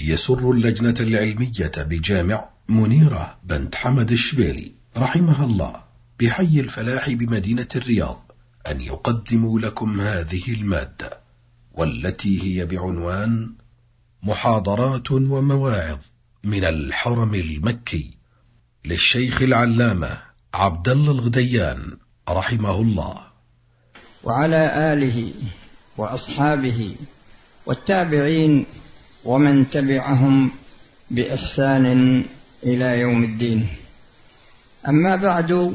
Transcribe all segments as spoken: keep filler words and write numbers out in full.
يسر اللجنة العلمية بجامع منيرة بنت حمد الشبيلي رحمها الله بحي الفلاح بمدينة الرياض أن يقدموا لكم هذه المادة، والتي هي بعنوان محاضرات ومواعظ من الحرم المكي للشيخ العلامة عبد الله الغديان رحمه الله، وعلى آله وأصحابه والتابعين ومن تبعهم بإحسان إلى يوم الدين. أما بعد،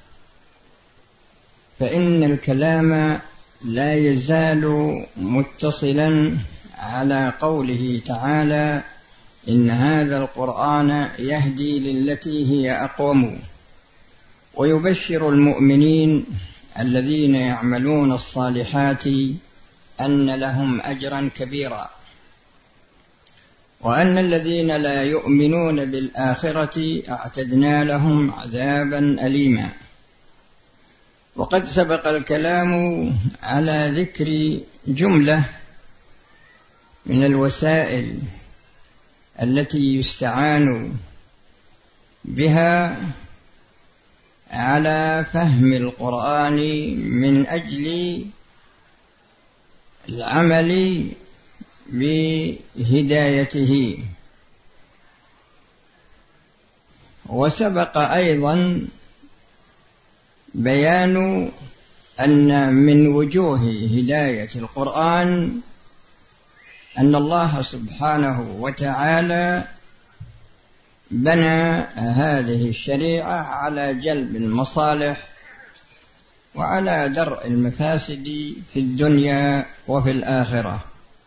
فإن الكلام لا يزال متصلا على قوله تعالى: إن هذا القرآن يهدي للتي هي أقوم، ويبشر المؤمنين الذين يعملون الصالحات أن لهم أجرا كبيرا، وأن الذين لا يؤمنون بالآخرة أعتدنا لهم عذابا أليما. وقد سبق الكلام على ذكر جملة من الوسائل التي يستعان بها على فهم القرآن من أجل العمل بهدايته. وسبق أيضا بيان أن من وجوه هداية القرآن أن الله سبحانه وتعالى بنى هذه الشريعة على جلب المصالح وعلى درء المفاسد في الدنيا وفي الآخرة.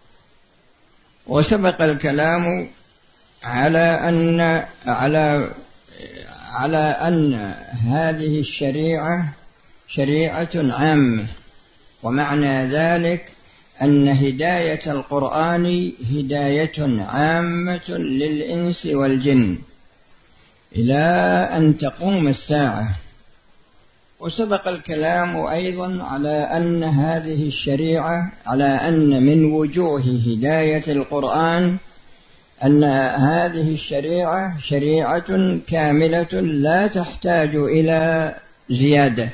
وسبق الكلام على أن على على أن هذه الشريعة شريعة عامة، ومعنى ذلك أن هداية القرآن هداية عامة للإنس والجن إلى أن تقوم الساعة. وسبق الكلام أيضا على أن هذه الشريعة على أن من وجوه هداية القرآن أن هذه الشريعة شريعة كاملة لا تحتاج إلى زيادة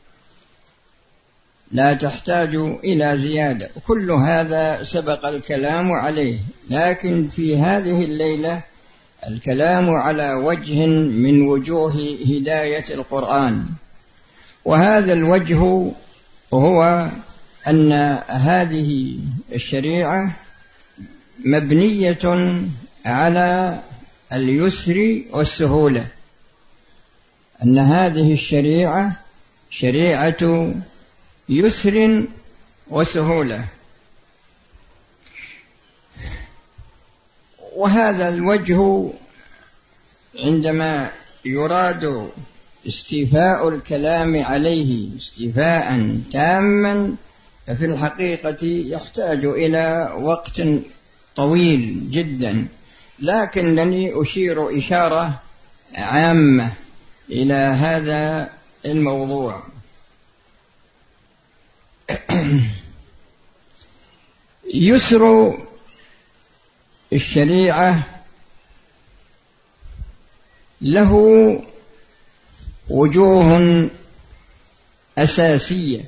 لا تحتاج إلى زيادة كل هذا سبق الكلام عليه، لكن في هذه الليلة الكلام على وجه من وجوه هداية القرآن. وهذا الوجه هو أن هذه الشريعة مبنية على اليسر والسهولة، أن هذه الشريعة شريعة يسر وسهولة. وهذا الوجه عندما يراد استيفاء الكلام عليه استيفاء تاما ففي الحقيقة يحتاج إلى وقت طويل جدا، لكنني أشير إشارة عامة إلى هذا الموضوع. يسر الشريعة له وجوه أساسية،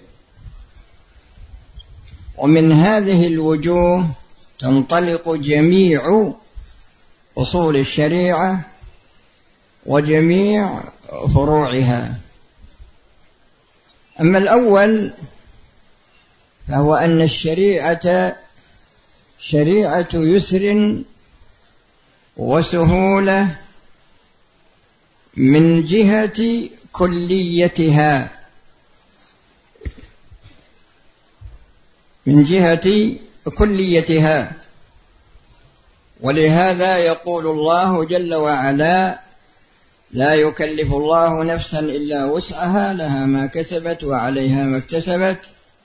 ومن هذه الوجوه تنطلق جميع أصول الشريعة وجميع فروعها. أما الأول فهو أن الشريعة شريعة يسر وسهولة من جهة كليتها من جهة كليتها ولهذا يقول الله جل وعلا: لا يكلف الله نفسا إلا وسعها لها ما كسبت وعليها ما اكتسبت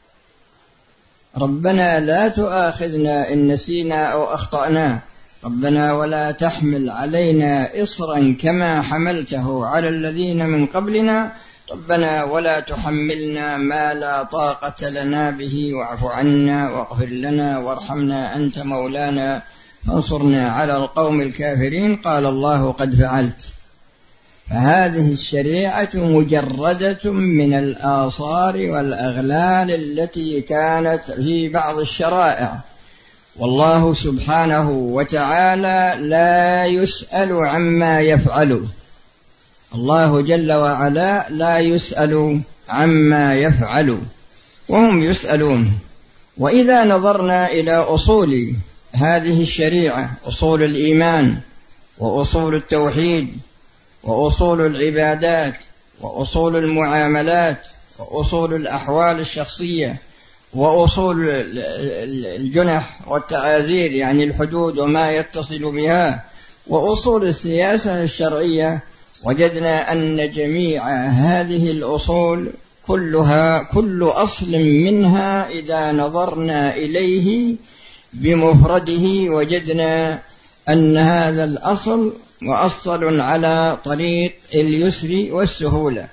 ربنا لا تؤاخذنا إن نسينا أو أخطأنا ربنا ولا تحمل علينا إصرا كما حملته على الذين من قبلنا ربنا ولا تحملنا ما لا طاقة لنا به واعف عنا واغفر لنا وارحمنا أنت مولانا فانصرنا على القوم الكافرين قال الله قد فعلت. فهذه الشريعة مجردة من الآثار والأغلال التي كانت في بعض الشرائع، والله سبحانه وتعالى لا يسأل عما يفعل. الله جل وعلا لا يسأل عما يفعل وهم يسألون. وإذا نظرنا إلى أصول هذه الشريعة، أصول الإيمان وأصول التوحيد وأصول العبادات وأصول المعاملات وأصول الأحوال الشخصية وأصول الجنح والتعاذير يعني الحدود وما يتصل بها وأصول السياسة الشرعية، وجدنا أن جميع هذه الأصول كلها كل أصل منها إذا نظرنا إليه بمفرده وجدنا أن هذا الأصل مؤصل على طريق اليسر والسهولة.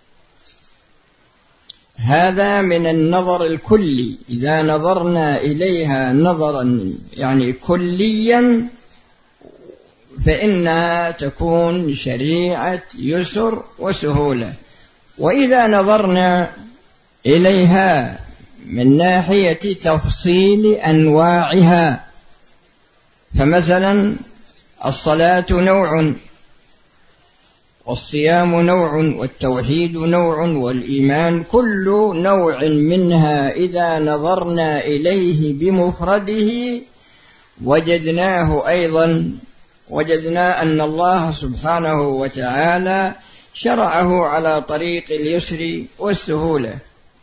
هذا من النظر الكلي، إذا نظرنا إليها نظرا يعني كليا فإنها تكون شريعة يسر وسهولة. وإذا نظرنا إليها من ناحية تفصيل أنواعها، فمثلا الصلاة نوع والصيام نوع والتوحيد نوع والإيمان، كل نوع منها إذا نظرنا إليه بمفرده وجدناه أيضا وجدنا أن الله سبحانه وتعالى شرعه على طريق اليسر والسهولة.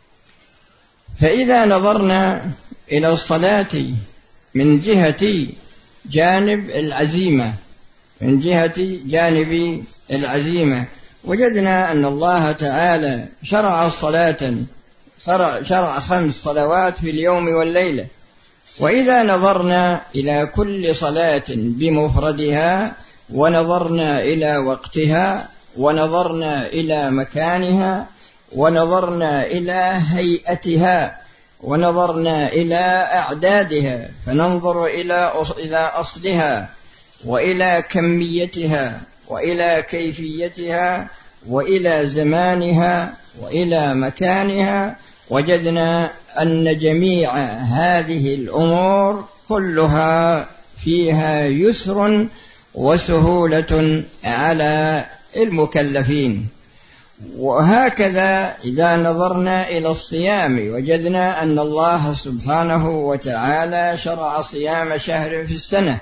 فإذا نظرنا إلى الصلاة من جهة جانب العزيمة من جهة جانب العزيمة وجدنا أن الله تعالى شرع الصلاة شرع, شرع خمس صلوات في اليوم والليلة. وإذا نظرنا إلى كل صلاة بمفردها ونظرنا إلى وقتها ونظرنا إلى مكانها ونظرنا إلى هيئتها ونظرنا إلى أعدادها، فننظر إلى أصلها وإلى كميتها وإلى كيفيتها وإلى زمانها وإلى مكانها، وجدنا أن جميع هذه الأمور كلها فيها يسر وسهولة على المكلفين. وهكذا إذا نظرنا إلى الصيام وجدنا أن الله سبحانه وتعالى شرع صيام شهر في السنة.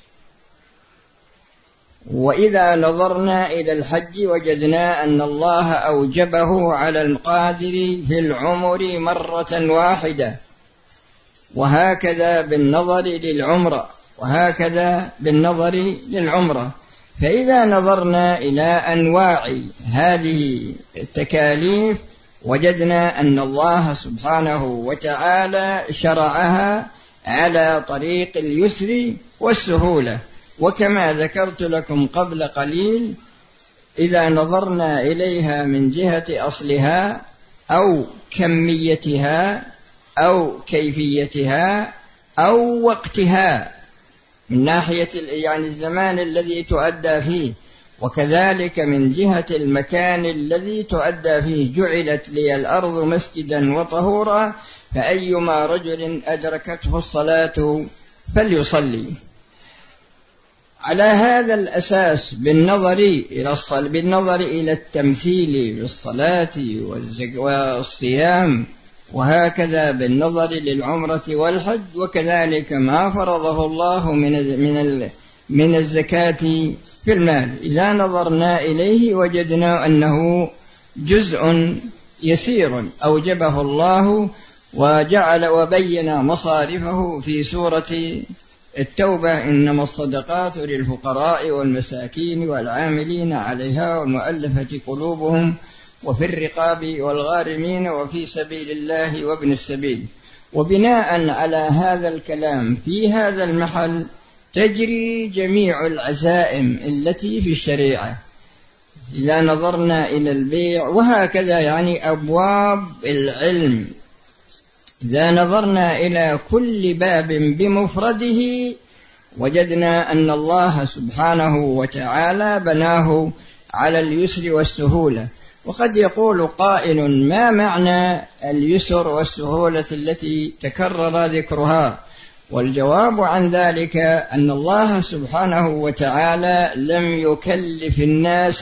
وإذا نظرنا إلى الحج وجدنا أن الله أوجبه على القادر في العمر مرة واحدة، وهكذا بالنظر للعمرة وهكذا بالنظر للعمرة. فإذا نظرنا إلى أنواع هذه التكاليف وجدنا أن الله سبحانه وتعالى شرعها على طريق اليسر والسهولة. وكما ذكرت لكم قبل قليل، إذا نظرنا إليها من جهة أصلها أو كميتها أو كيفيتها أو وقتها من ناحية يعني الزمان الذي تؤدى فيه، وكذلك من جهة المكان الذي تؤدى فيه، جعلت لي الأرض مسجدا وطهورا فأيما رجل أدركته الصلاة فليصلي. على هذا الأساس بالنظر إلى الصلاة بالنظر إلى التمثيل بالصلاة والصيام، وهكذا بالنظر للعمرة والحج، وكذلك ما فرضه الله من من من الزكاة في المال، إذا نظرنا إليه وجدنا أنه جزء يسير أوجبه الله وجعل وبين مصارفه في سورة التوبة: إنما الصدقات للفقراء والمساكين والعاملين عليها والمؤلفة قلوبهم وفي الرقاب والغارمين وفي سبيل الله وابن السبيل. وبناء على هذا الكلام في هذا المحل تجري جميع العزائم التي في الشريعة إذا نظرنا إلى البيع، وهكذا يعني أبواب العلم إذا نظرنا إلى كل باب بمفرده وجدنا أن الله سبحانه وتعالى بناه على اليسر والسهولة. وقد يقول قائل: ما معنى اليسر والسهولة التي تكرر ذكرها؟ والجواب عن ذلك أن الله سبحانه وتعالى لم يكلف الناس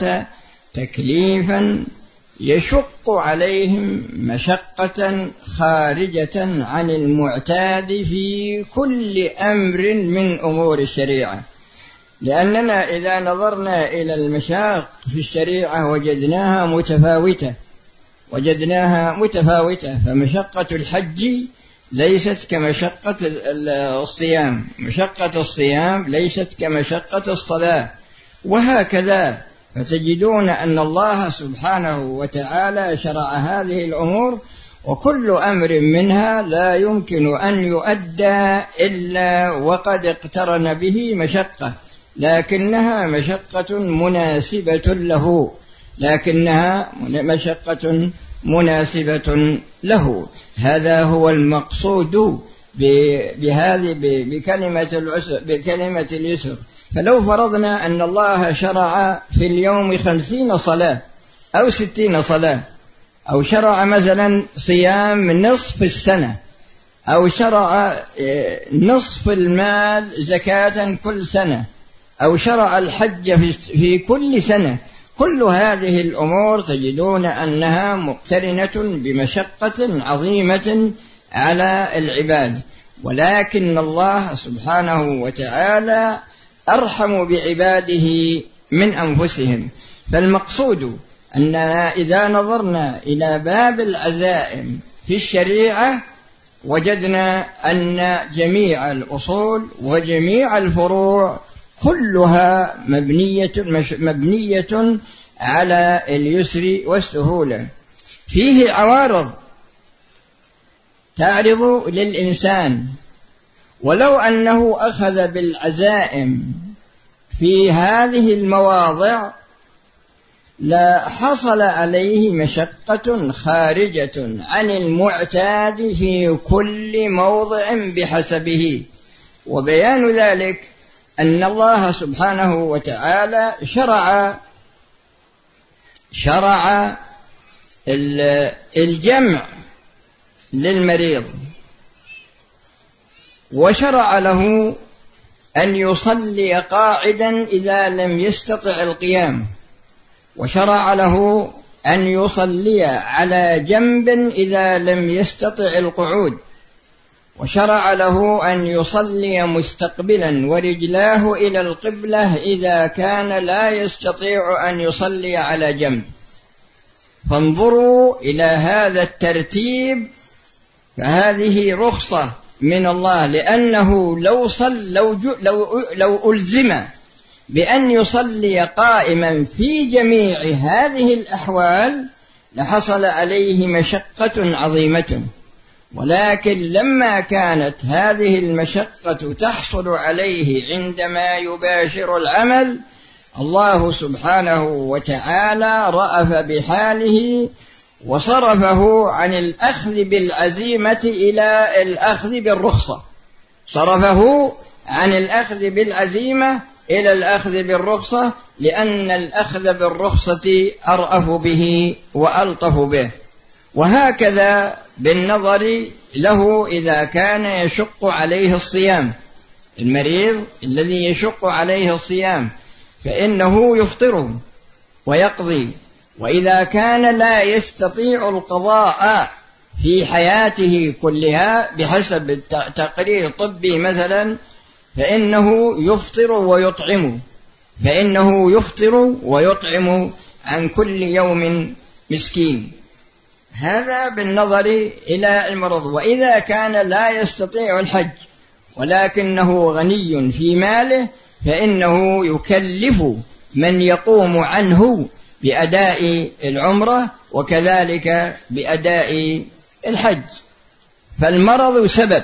تكليفا يشق عليهم مشقة خارجة عن المعتاد في كل أمر من أمور الشريعة، لأننا إذا نظرنا إلى المشاق في الشريعة وجدناها متفاوتة وجدناها متفاوتة فمشقة الحج ليست كمشقة الصيام، مشقة الصيام ليست كمشقة الصلاة، وهكذا. فتجدون أن الله سبحانه وتعالى شرع هذه الأمور، وكل أمر منها لا يمكن أن يؤدى إلا وقد اقترن به مشقة، لكنها مشقة مناسبة له لكنها مشقة مناسبة له. هذا هو المقصود بهذه بكلمة العسر بكلمة اليسر. فلو فرضنا أن الله شرع في اليوم خمسين صلاة أو ستين صلاة، أو شرع مثلا صيام نصف السنة، أو شرع نصف المال زكاة كل سنة، أو شرع الحج في كل سنة، كل هذه الأمور تجدون أنها مقترنة بمشقة عظيمة على العباد. ولكن الله سبحانه وتعالى أرحم بعباده من أنفسهم. فالمقصود أننا إذا نظرنا إلى باب العزائم في الشريعة وجدنا أن جميع الأصول وجميع الفروع كلها مبنية, مبنية على اليسر والسهولة. فيه عوارض تعرض للإنسان، ولو أنه أخذ بالعزائم في هذه المواضع لحصل عليه مشقة خارجة عن المعتاد في كل موضع بحسبه. وبيان ذلك أن الله سبحانه وتعالى شرع شرع الجمع للمريض، وشرع له أن يصلي قاعدا إذا لم يستطع القيام، وشرع له أن يصلي على جنب إذا لم يستطع القعود، وشرع له أن يصلي مستقبلا ورجلاه إلى القبلة إذا كان لا يستطيع أن يصلي على جنب. فانظروا إلى هذا الترتيب، فهذه رخصة من الله، لأنه لو صل لو لو لو ألزم بأن يصلي قائما في جميع هذه الأحوال لحصل عليه مشقة عظيمة. ولكن لما كانت هذه المشقة تحصل عليه عندما يباشر العمل، الله سبحانه وتعالى رأف بحاله وصرفه عن الأخذ بالعزيمة إلى الأخذ بالرخصة، صرفه عن الأخذ بالعزيمة إلى الأخذ بالرخصة، لأن الأخذ بالرخصة أرأف به وألطف به. وهكذا بالنظر له إذا كان يشق عليه الصيام، المريض الذي يشق عليه الصيام فإنه يفطر ويقضي، وإذا كان لا يستطيع القضاء في حياته كلها بحسب التقرير الطبي مثلا فإنه يفطر ويطعم فإنه يفطر ويطعم عن كل يوم مسكين. هذا بالنظر إلى المرض. وإذا كان لا يستطيع الحج ولكنه غني في ماله فإنه يكلف من يقوم عنه بأداء العمرة وكذلك بأداء الحج. فالمرض سبب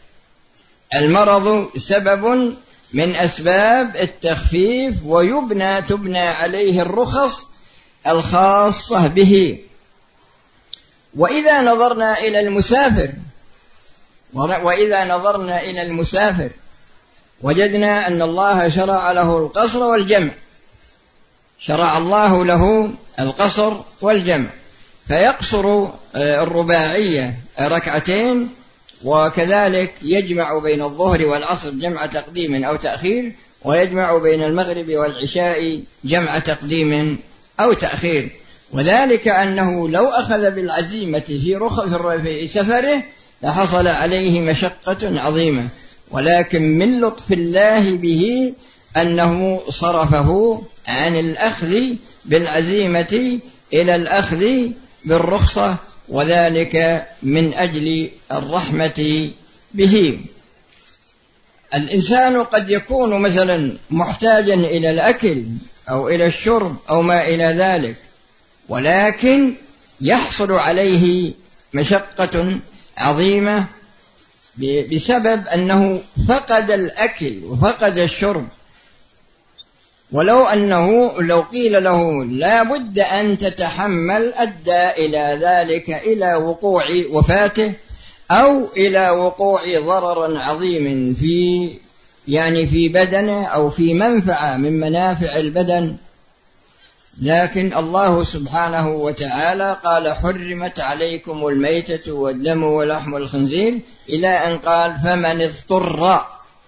المرض سبب من أسباب التخفيف، ويبنى تبنى عليه الرخص الخاصة به. وإذا نظرنا إلى المسافر وإذا نظرنا إلى المسافر وجدنا أن الله شرع له القصر والجمع، شرع الله له القصر والجمع، فيقصر الرباعية ركعتين، وكذلك يجمع بين الظهر والعصر جمع تقديم أو تأخير، ويجمع بين المغرب والعشاء جمع تقديم أو تأخير. وذلك أنه لو أخذ بالعزيمة في في سفره لحصل عليه مشقة عظيمة، ولكن من لطف الله به أنه صرفه عن الأخذ بالعزيمة إلى الأخذ بالرخصة، وذلك من أجل الرحمة به. الإنسان قد يكون مثلا محتاجا إلى الأكل أو إلى الشرب أو ما إلى ذلك، ولكن يحصل عليه مشقة عظيمة بسبب أنه فقد الأكل وفقد الشرب. ولو أنه لو قيل له لا بد أن تتحمل أدى إلى ذلك إلى وقوع وفاته أو إلى وقوع ضرر عظيم في يعني في بدنه أو في منفعة من منافع البدن. لكن الله سبحانه وتعالى قال حرمت عليكم الميتة والدم ولحم الخنزير إلى أن قال فمن اضطر،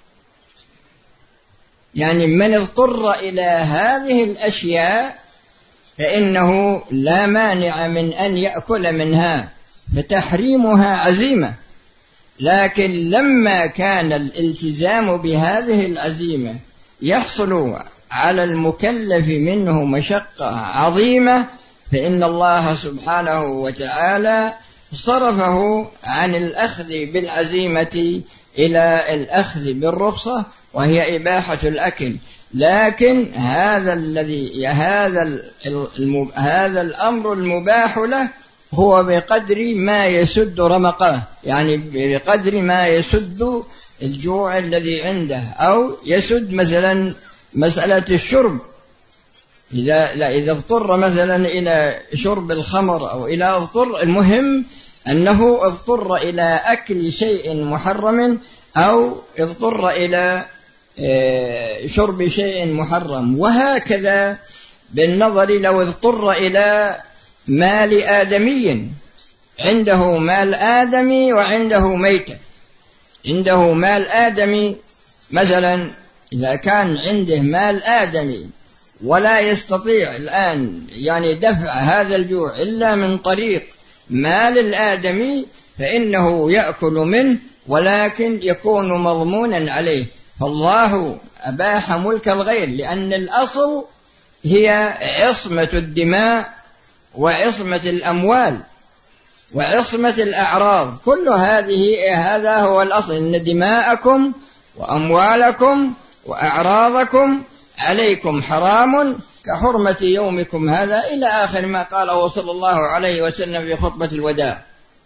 يعني من اضطر إلى هذه الأشياء فإنه لا مانع من أن يأكل منها، فتحريمها عزيمة. لكن لما كان الالتزام بهذه العزيمة يحصل على المكلف منه مشقة عظيمة، فإن الله سبحانه وتعالى صرفه عن الأخذ بالعزيمة إلى الأخذ بالرخصة، وهي إباحة الأكل. لكن هذا الذي هذا هذا الأمر المباح له هو بقدر ما يسد رمقه، يعني بقدر ما يسد الجوع الذي عنده، أو يسد مثلا مسألة الشرب. إذا لا إذا اضطر مثلا إلى شرب الخمر أو إلى اضطر، المهم أنه اضطر إلى أكل شيء محرم أو اضطر إلى شرب شيء محرم. وهكذا بالنظر لو اضطر إلى مال آدمي، عنده مال آدمي وعنده ميتة، عنده مال آدمي مثلا، إذا كان عنده مال آدمي ولا يستطيع الآن يعني دفع هذا الجوع إلا من طريق مال الآدمي، فإنه يأكل منه ولكن يكون مضمونا عليه. فالله أباح ملك الغير، لأن الأصل هي عصمة الدماء وعصمة الأموال وعصمة الأعراض، كل هذه هذا هو الأصل، إن دماءكم وأموالكم وأعراضكم عليكم حرام كحرمة يومكم هذا، إلى آخر ما قاله صلى الله عليه وسلم في خطبة الوداع.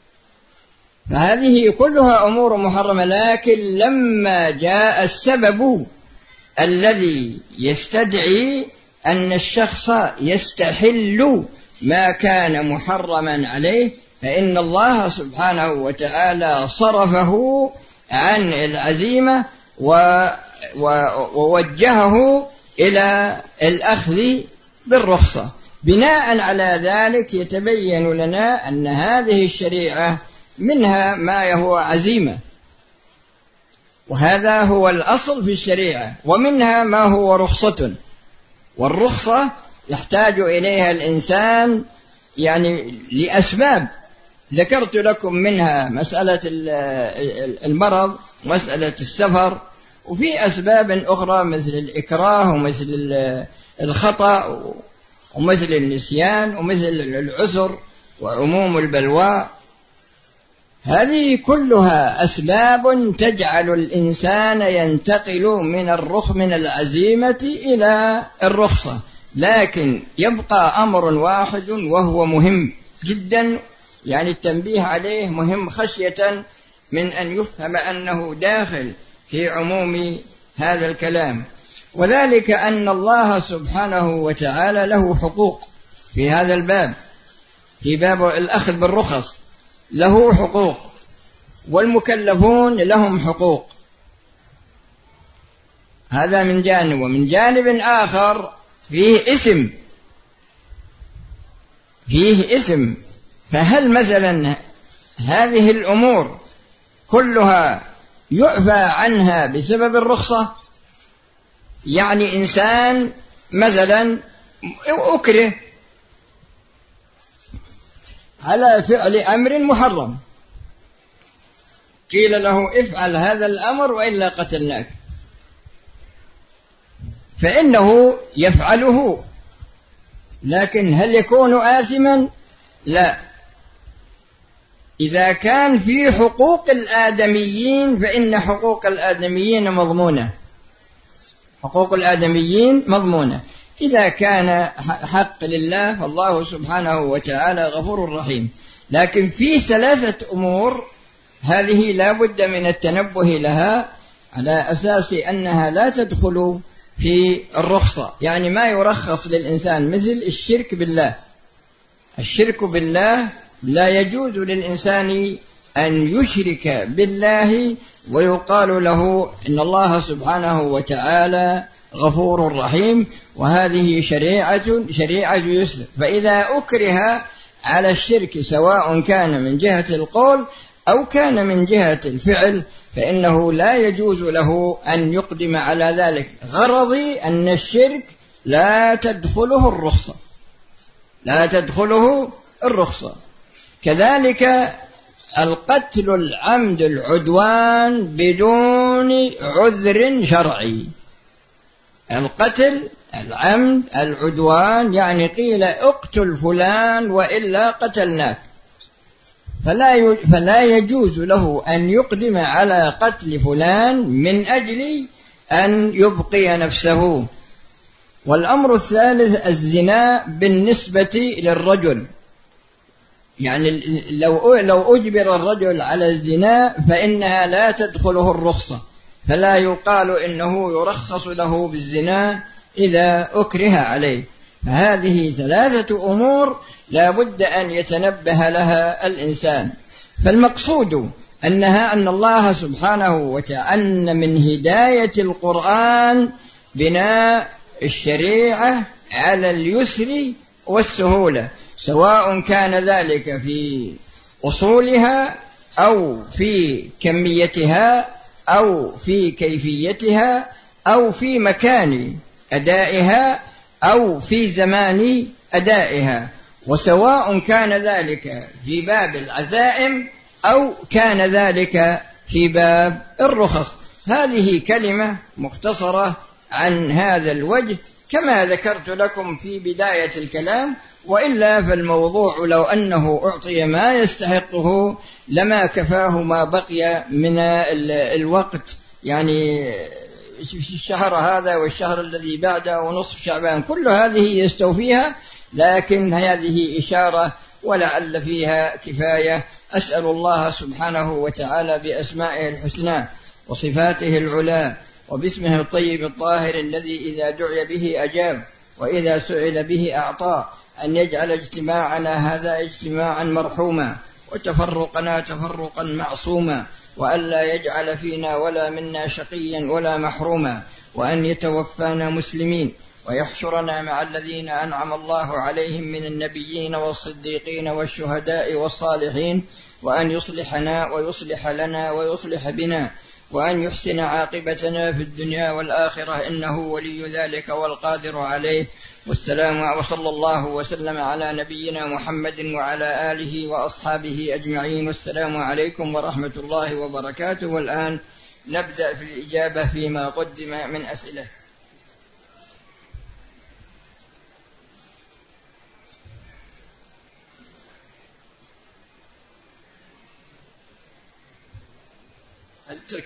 فهذه كلها أمور محرمة. لكن لما جاء السبب الذي يستدعي أن الشخص يستحل ما كان محرما عليه، فإن الله سبحانه وتعالى صرفه عن العزيمة ووجهه إلى الأخذ بالرخصة. بناء على ذلك يتبين لنا أن هذه الشريعة منها ما هو عزيمة، وهذا هو الأصل في الشريعة، ومنها ما هو رخصة، والرخصة يحتاج إليها الإنسان يعني لأسباب ذكرت لكم منها مسألة المرض ومسألة السفر، وفي أسباب أخرى مثل الإكراه ومثل الخطأ ومثل النسيان ومثل العسر وعموم البلوى. هذه كلها أسباب تجعل الإنسان ينتقل من الرخ من العزيمة إلى الرخصة. لكن يبقى أمر واحد وهو مهم جدا، يعني التنبيه عليه مهم، خشية من أن يفهم أنه داخل في عموم هذا الكلام، وذلك أن الله سبحانه وتعالى له حقوق في هذا الباب، في باب الأخذ بالرخص له حقوق، والمكلفون لهم حقوق. هذا من جانب. ومن جانب آخر فيه إثم، فيه إثم. فهل مثلا هذه الأمور كلها يعفى عنها بسبب الرخصة؟ يعني إنسان مثلا أكره على فعل أمر محرم، قيل له افعل هذا الأمر وإلا قتلناك، فإنه يفعله، لكن هل يكون آثما؟ لا. إذا كان في حقوق الآدميين فإن حقوق الآدميين مضمونة، حقوق الآدميين مضمونة. إذا كان حق لله فالله سبحانه وتعالى غفور رحيم. لكن في ثلاثة أمور هذه لا بد من التنبه لها على أساس أنها لا تدخل في الرخصة. يعني ما يرخص للإنسان مثل الشرك بالله. الشرك بالله لا يجوز للإنسان أن يشرك بالله ويقال له إن الله سبحانه وتعالى غفور رحيم، وهذه شريعة شريعة يسر. فإذا أكره على الشرك سواء كان من جهة القول أو كان من جهة الفعل فإنه لا يجوز له أن يقدم على ذلك. غرضي أن الشرك لا تدخله الرخصة، لا تدخله الرخصة. كذلك القتل العمد العدوان بدون عذر شرعي. القتل العمد العدوان يعني قيل اقتل فلان وإلا قتلناك، فلا فلا يجوز له أن يقدم على قتل فلان من أجل أن يبقي نفسه. والأمر الثالث الزنا بالنسبة للرجل. يعني لو لو أجبر الرجل على الزنا فإنها لا تدخله الرخصة، فلا يقال إنه يرخص له بالزنا إذا أكره عليه. فهذه ثلاثة أمور لا بد أن يتنبه لها الإنسان. فالمقصود أنها أن الله سبحانه وتعالى أن من هداية القرآن بناء الشريعة على اليسر والسهولة، سواء كان ذلك في أصولها أو في كميتها أو في كيفيتها أو في مكان أدائها أو في زمان أدائها، وسواء كان ذلك في باب العزائم أو كان ذلك في باب الرخص. هذه كلمة مختصرة عن هذا الوجه كما ذكرت لكم في بداية الكلام، وإلا فالموضوع لو أنه أعطي ما يستحقه لما كفاه ما بقي من الوقت. يعني الشهر هذا والشهر الذي بعده ونصف شعبان كل هذه يستوفيها، لكن هذه إشارة ولعل فيها كفاية. أسأل الله سبحانه وتعالى بأسمائه الحسنى وصفاته العلى وباسمه الطيب الطاهر الذي إذا دعي به أجاب وإذا سئل به أعطى أن يجعل اجتماعنا هذا اجتماعا مرحوما وتفرقنا تفرقا معصوما، وأن لا يجعل فينا ولا منا شقيا ولا محروما، وأن يتوفانا مسلمين ويحشرنا مع الذين أنعم الله عليهم من النبيين والصديقين والشهداء والصالحين، وأن يصلحنا ويصلح لنا ويصلح بنا، وأن يحسن عاقبتنا في الدنيا والآخرة إنه ولي ذلك والقادر عليه. والسلام وصلى الله وسلم على نبينا محمد وعلى آله وأصحابه أجمعين. والسلام عليكم ورحمة الله وبركاته. والآن نبدأ في الإجابة فيما قدم من أسئلة. الترك.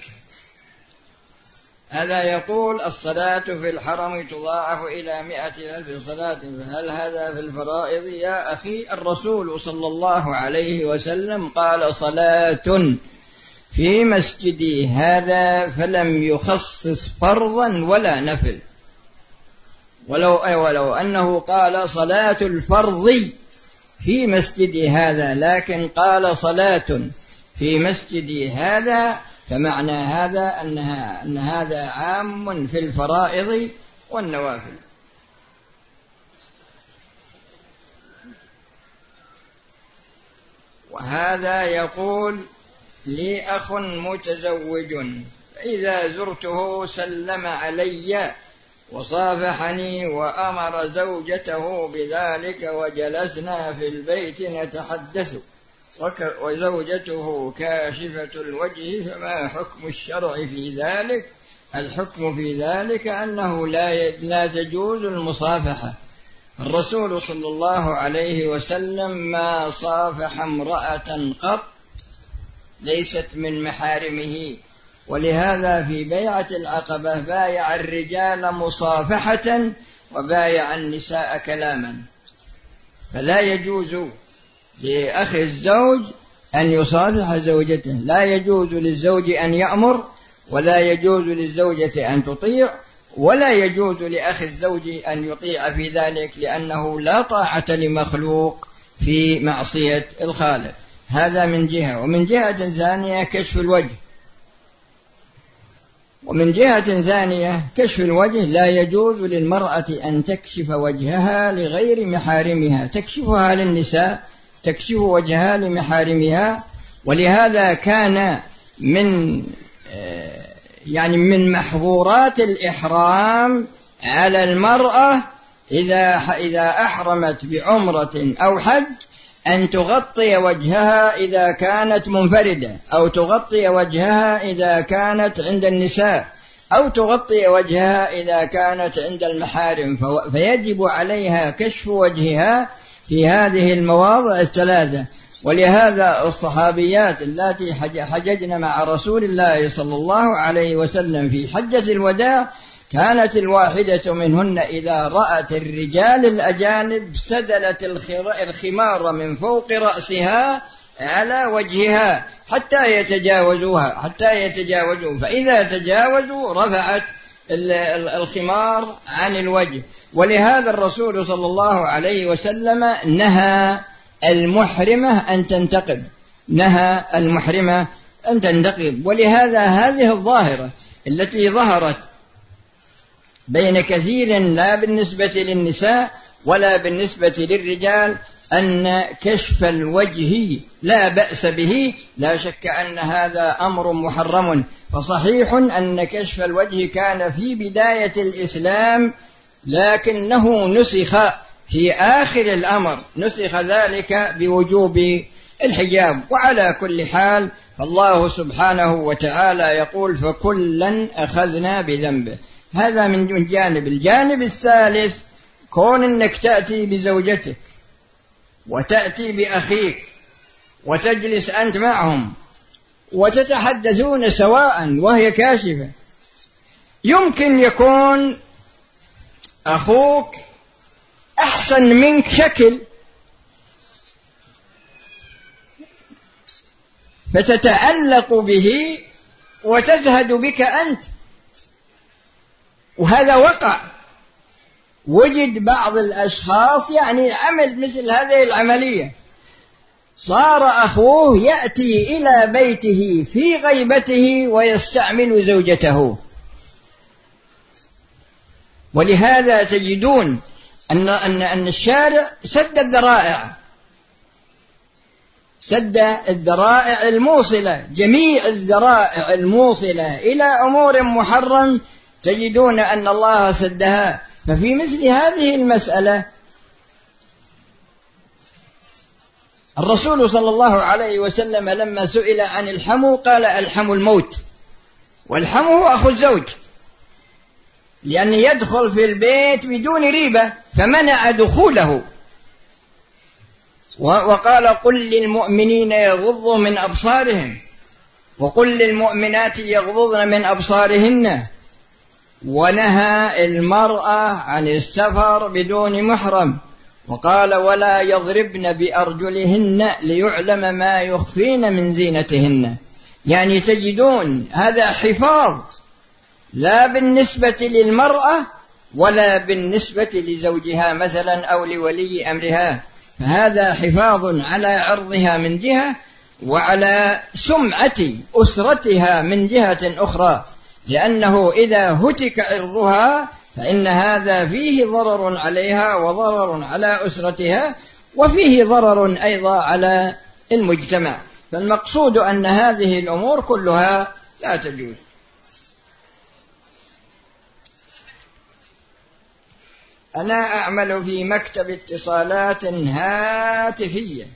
هذا يقول الصلاة في الحرم تضاعف إلى مئة ألف صلاة، فهل هذا في الفرائض؟ يا أخي، الرسول صلى الله عليه وسلم قال صلاة في مسجدي هذا فلم يخصص فرضا ولا نفل، ولو, ولو أنه قال صلاة الفرض في مسجدي هذا، لكن قال صلاة في مسجدي هذا فمعنى هذا أنها أن هذا عام في الفرائض والنوافل. وهذا يقول لي أخ متزوج، فإذا زرته سلم علي وصافحني وأمر زوجته بذلك وجلسنا في البيت نتحدث وزوجته كاشفة الوجه، فما حكم الشرع في ذلك؟ الحكم في ذلك أنه لا لا تجوز المصافحة. الرسول صلى الله عليه وسلم ما صافح امرأة قط ليست من محارمه، ولهذا في بيعة العقبة بايع الرجال مصافحة وبايع النساء كلاما. فلا يجوز لأخي الزوج أن يصافح زوجته، لا يجوز للزوج أن يأمر، ولا يجوز للزوجة أن تطيع، ولا يجوز لأخي الزوج أن يطيع في ذلك، لأنه لا طاعة لمخلوق في معصية الخالق. هذا من جهة. ومن جهة ثانية كشف الوجه، ومن جهة ثانية كشف الوجه لا يجوز للمرأة أن تكشف وجهها لغير محارمها، تكشفها للنساء، تكشف وجهها لمحارمها. ولهذا كان من يعني من محظورات الإحرام على المرأة إذا إذا أحرمت بعمرة أو حج أن تغطي وجهها إذا كانت منفردة، أو تغطي وجهها إذا كانت عند النساء، أو تغطي وجهها إذا كانت عند المحارم. فيجب عليها كشف وجهها في هذه المواضع الثلاثة. ولهذا الصحابيات اللاتي حججن مع رسول الله صلى الله عليه وسلم في حجة الوداع كانت الواحدة منهن إذا رأت الرجال الأجانب سدلت الخمار من فوق رأسها على وجهها حتى يتجاوزوها حتى يتجاوزوا فإذا تجاوزوا رفعت الخمار عن الوجه. ولهذا الرسول صلى الله عليه وسلم نهى المحرمة أن تنتقب، نهى المحرمة أن تنتقب. ولهذا هذه الظاهرة التي ظهرت بين كثير لا بالنسبة للنساء ولا بالنسبة للرجال أن كشف الوجه لا بأس به، لا شك أن هذا أمر محرم. فصحيح أن كشف الوجه كان في بداية الإسلام، لكنه نسخ في آخر الأمر، نسخ ذلك بوجوب الحجاب. وعلى كل حال فالله سبحانه وتعالى يقول فكلا أخذنا بذنبه. هذا من جانب. الجانب الثالث كون أنك تأتي بزوجتك وتأتي بأخيك وتجلس أنت معهم وتتحدثون سواء وهي كاشفة. يمكن يكون أخوك أحسن منك شكل فتتعلق به وتزهد بك أنت، وهذا وقع. وجد بعض الأشخاص يعني عمل مثل هذه العملية، صار أخوه يأتي إلى بيته في غيبته ويستعمل زوجته. ولهذا تجدون أن أن أن الشارع سد الذرائع، سد الذرائع الموصلة، جميع الذرائع الموصلة إلى أمور محرم تجدون أن الله سدها. ففي مثل هذه المسألة الرسول صلى الله عليه وسلم لما سئل عن الحمو قال الحمو الموت، والحمو هو أخو الزوج، لأن يدخل في البيت بدون ريبة فمنع دخوله. وقال قل للمؤمنين يغضوا من أبصارهم وقل للمؤمنات يغضضن من أبصارهن، ونهى المرأة عن السفر بدون محرم، وقال ولا يضربن بأرجلهن ليعلم ما يخفين من زينتهن. يعني تجدون هذا حفاظ لا بالنسبة للمرأة ولا بالنسبة لزوجها مثلا أو لولي أمرها، فهذا حفاظ على عرضها من جهة، وعلى سمعة أسرتها من جهة أخرى، لأنه إذا هتك عرضها فإن هذا فيه ضرر عليها وضرر على أسرتها وفيه ضرر أيضا على المجتمع. فالمقصود أن هذه الأمور كلها لا تجوز. أنا أعمل في مكتب اتصالات هاتفية،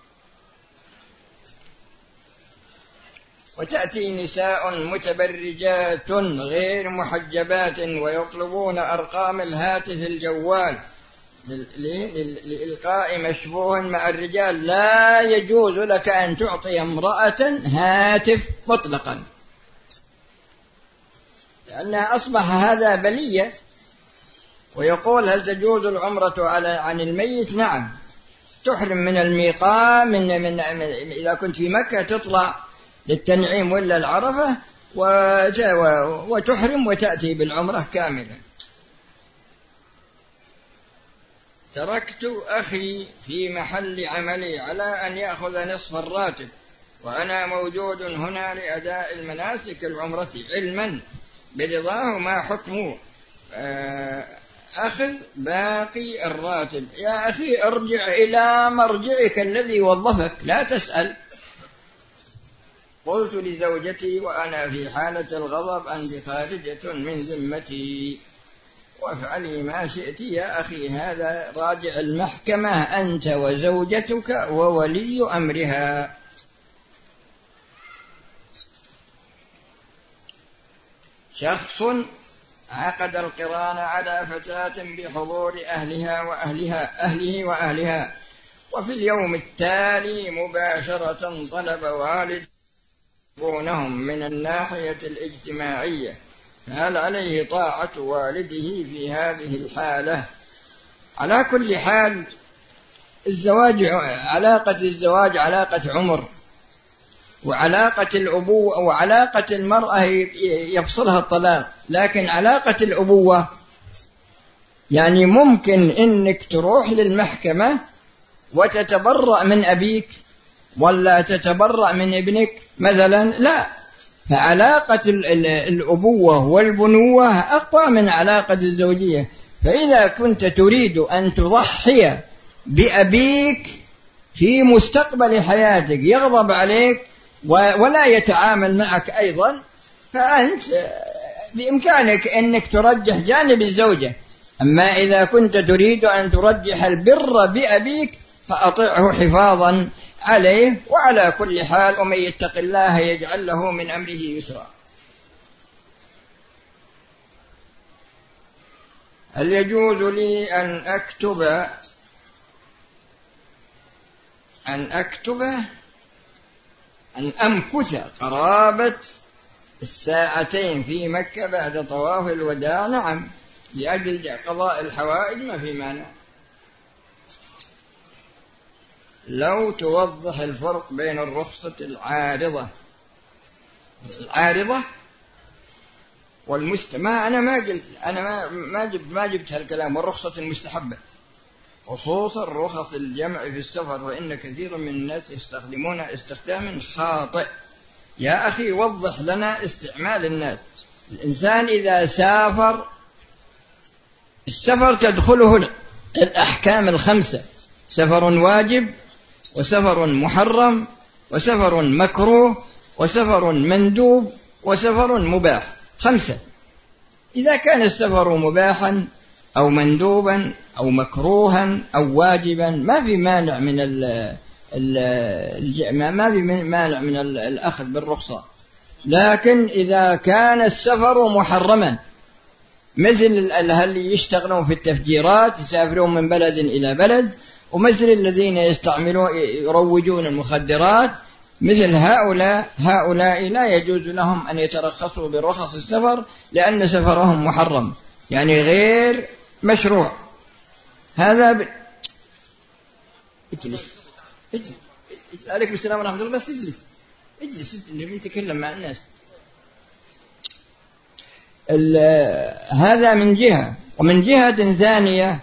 وتأتي نساء متبرجات غير محجبات ويطلبون أرقام الهاتف الجوال لإلقاء مشبوه مع الرجال. لا يجوز لك أن تعطي امرأة هاتف مطلقا، لأنها أصبح هذا بلية. ويقول هل تجوز العمرة على عن الميت؟ نعم، تحرم من الميقام من, من إذا كنت في مكة تطلع للتنعيم ولا العرفة وتحرم وتأتي بالعمرة كاملة. تركت أخي في محل عملي على أن يأخذ نصف الراتب وأنا موجود هنا لأداء المناسك العمرة علما برضاه، ما حكمه؟ أخذ باقي الراتب. يا أخي ارجع إلى مرجعك الذي وظفك، لا تسأل. قلت لزوجتي وأنا في حالة الغضب أنت خارجة من ذمتي وافعلي ما شئت. يا أخي هذا راجع المحكمة أنت وزوجتك وولي أمرها. شخص عقد القران على فتاة بحضور أهلها وأهلها أهله وأهلها، وفي اليوم التالي مباشرة طلب والد يكونهم من الناحية الاجتماعية، فهل عليه طاعة والده في هذه الحالة؟ على كل حال الزواج، علاقة الزواج علاقة عمر، وعلاقة الأبوة وعلاقة المرأة يفصلها الطلاق، لكن علاقة الأبوة يعني ممكن إنك تروح للمحكمة وتتبرأ من أبيك ولا تتبرأ من ابنك مثلا، لا. فعلاقة الأبوة والبنوة أقوى من علاقة الزوجية. فإذا كنت تريد أن تضحي بأبيك في مستقبل حياتك يغضب عليك ولا يتعامل معك أيضا، فأنت بإمكانك أنك ترجح جانب الزوجة. أما إذا كنت تريد أن ترجح البر بأبيك فأطعه حفاظا عليه. وعلى كل حال ومن يتق الله يجعل له من أمره يسرا. هل يجوز لي أن أكتب أن أكتب أن أمكث قرابة الساعتين في مكة بعد طواف الوداع؟ نعم، لأجل قضاء الحوائج ما في مانع. لو توضح الفرق بين الرخصة العارضة العارضة والمستمع. أنا ما قلت أنا ما ما جبت ما جبت هالكلام. والرخصة المستحبة، خصوصا رخص الجمع في السفر، وإن كثيرا من الناس يستخدمون استخداما خاطئ. يا أخي وضح لنا استعمال الناس. الإنسان إذا سافر، السفر تدخله الأحكام الخمسة: سفر واجب، وسفر محرم، وسفر مكروه، وسفر مندوب، وسفر مباح. خمسة. إذا كان السفر مباحا أو مندوبا أو مكروها أو واجبا ما في مانع من ال ال ما في مانع من الأخذ بالرخصة. لكن إذا كان السفر محرما، مثل اللي يشتغلون في التفجيرات يسافرون من بلد إلى بلد، ومثل الذين يستعملون يروجون المخدرات، مثل هؤلاء هؤلاء لا يجوز لهم أن يترخصوا برخص السفر، لأن سفرهم محرم يعني غير مشروع. هذا ب... اجلس اجلس عليكم السلام ورحمة الله. بس اجلس اجلس نتكلم مع الناس. هذا من جهة. ومن جهة ثانية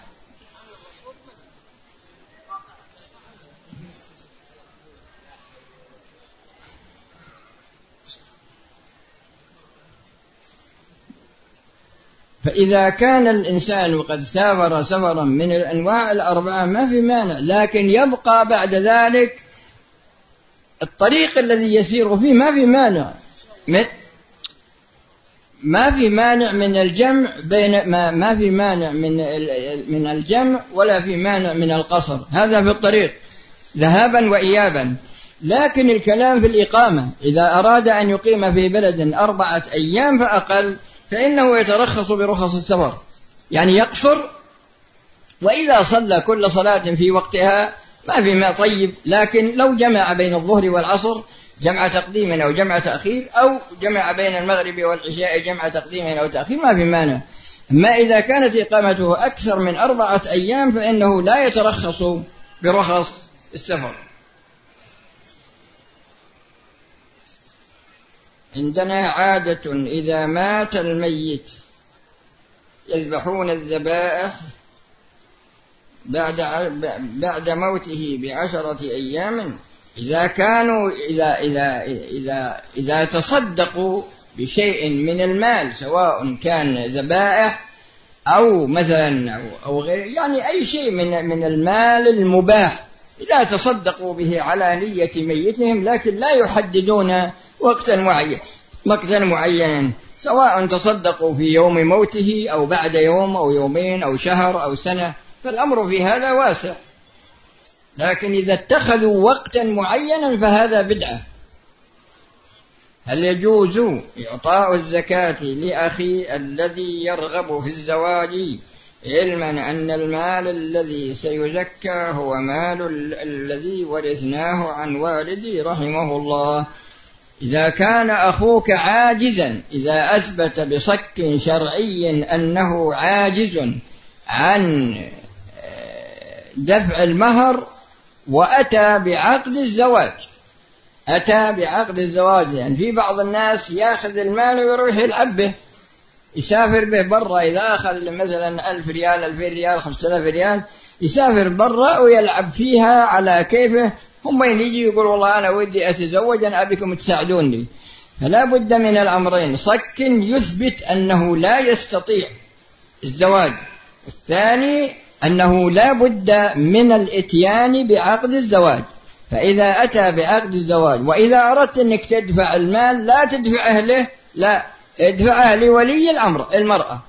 فإذا كان الإنسان قد سافر سفرا من الأنواع الأربعة ما في مانع، لكن يبقى بعد ذلك الطريق الذي يسير فيه ما في مانع من ما في مانع من الجمع بين ما ما في مانع من من الجمع ولا في مانع من القصر، هذا في الطريق ذهابا وإيابا. لكن الكلام في الإقامة، إذا أراد أن يقيم في بلد أربعة أيام فأقل فإنه يترخص برخص السفر، يعني يقصر، وإذا صلى كل صلاة في وقتها ما في ما طيب. لكن لو جمع بين الظهر والعصر جمع تقديم أو جمع تأخير، أو جمع بين المغرب والعشاء جمع تقديم أو تأخير ما في مانع. أما إذا كانت إقامته أكثر من أربعة أيام فإنه لا يترخص برخص السفر. عندنا عادة إذا مات الميت يذبحون الذبائح بعد بعد موته بعشرة أيام إذا كانوا إذا إذا إذا إذا تصدقوا بشيء من المال، سواء كان ذبائح أو مثلا أو, أو غير، يعني أي شيء من من المال المباح، إذا تصدقوا به على نية ميتهم، لكن لا يحددون وقتا معين وقتا معينا، سواء تصدقوا في يوم موته أو بعد يوم أو يومين أو شهر أو سنة، فالأمر في هذا واسع. لكن إذا اتخذوا وقتا معينا فهذا بدعة. هل يجوز إعطاء الزكاة لأخي الذي يرغب في الزواج علما أن المال الذي سيزكى هو مال الذي ورثناه عن والدي رحمه الله؟ إذا كان أخوك عاجزا، إذا أثبت بصك شرعي أنه عاجز عن دفع المهر وأتى بعقد الزواج أتى بعقد الزواج يعني في بعض الناس يأخذ المال ويروح يلعب به، يسافر به برا، إذا أخذ مثلا ألف ريال ألفين ريال خمسة آلاف ريال يسافر برا ويلعب فيها على كيفه، هم يجي يقول والله أنا ودي أتزوج، أنا أبيكم تساعدوني. فلا بد من الأمرين: صك يثبت أنه لا يستطيع الزواج، الثاني أنه لا بد من الإتيان بعقد الزواج. فإذا أتى بعقد الزواج، وإذا أردت أنك تدفع المال لا تدفعه له، لا ادفعه لولي الأمر المرأة.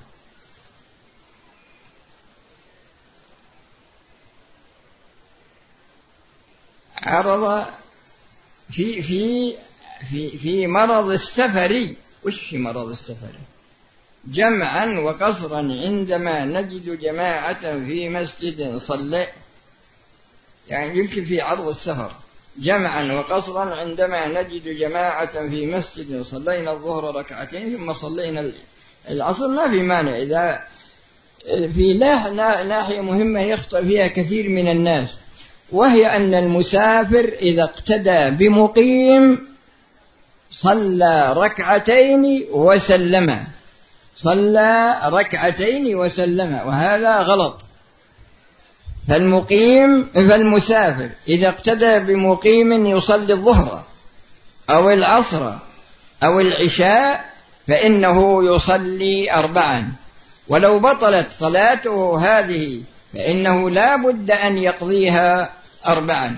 عرض في في في في مرض السفر. وش في مرض السفر؟ جمعا وقصرا عندما نجد جماعة في مسجد صلى، يعني يمكن في عرض السفر جمعا وقصرا عندما نجد جماعة في مسجد صلينا الظهر ركعتين ثم صلينا العصر ما في مانع. إذا في ناحية مهمة يخطئ فيها كثير من الناس، وهي أن المسافر إذا اقتدى بمقيم صلى ركعتين وسلم صلى ركعتين وسلم وهذا غلط. فالمقيم فالمسافر إذا اقتدى بمقيم يصلي الظهر أو العصر أو العشاء فإنه يصلي أربعا، ولو بطلت صلاته هذه فإنه لا بد أن يقضيها أربعا.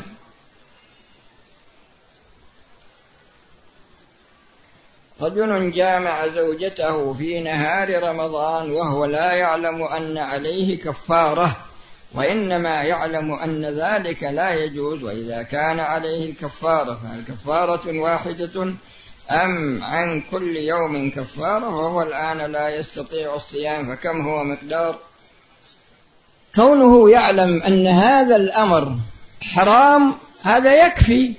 رجل جامع زوجته في نهار رمضان وهو لا يعلم أن عليه كفارة، وإنما يعلم أن ذلك لا يجوز، وإذا كان عليه الكفارة فهل كفارة واحدة أم عن كل يوم كفارة؟ وهو الآن لا يستطيع الصيام، فكم هو مقدار؟ كونه يعلم أن هذا الأمر حرام هذا يكفي،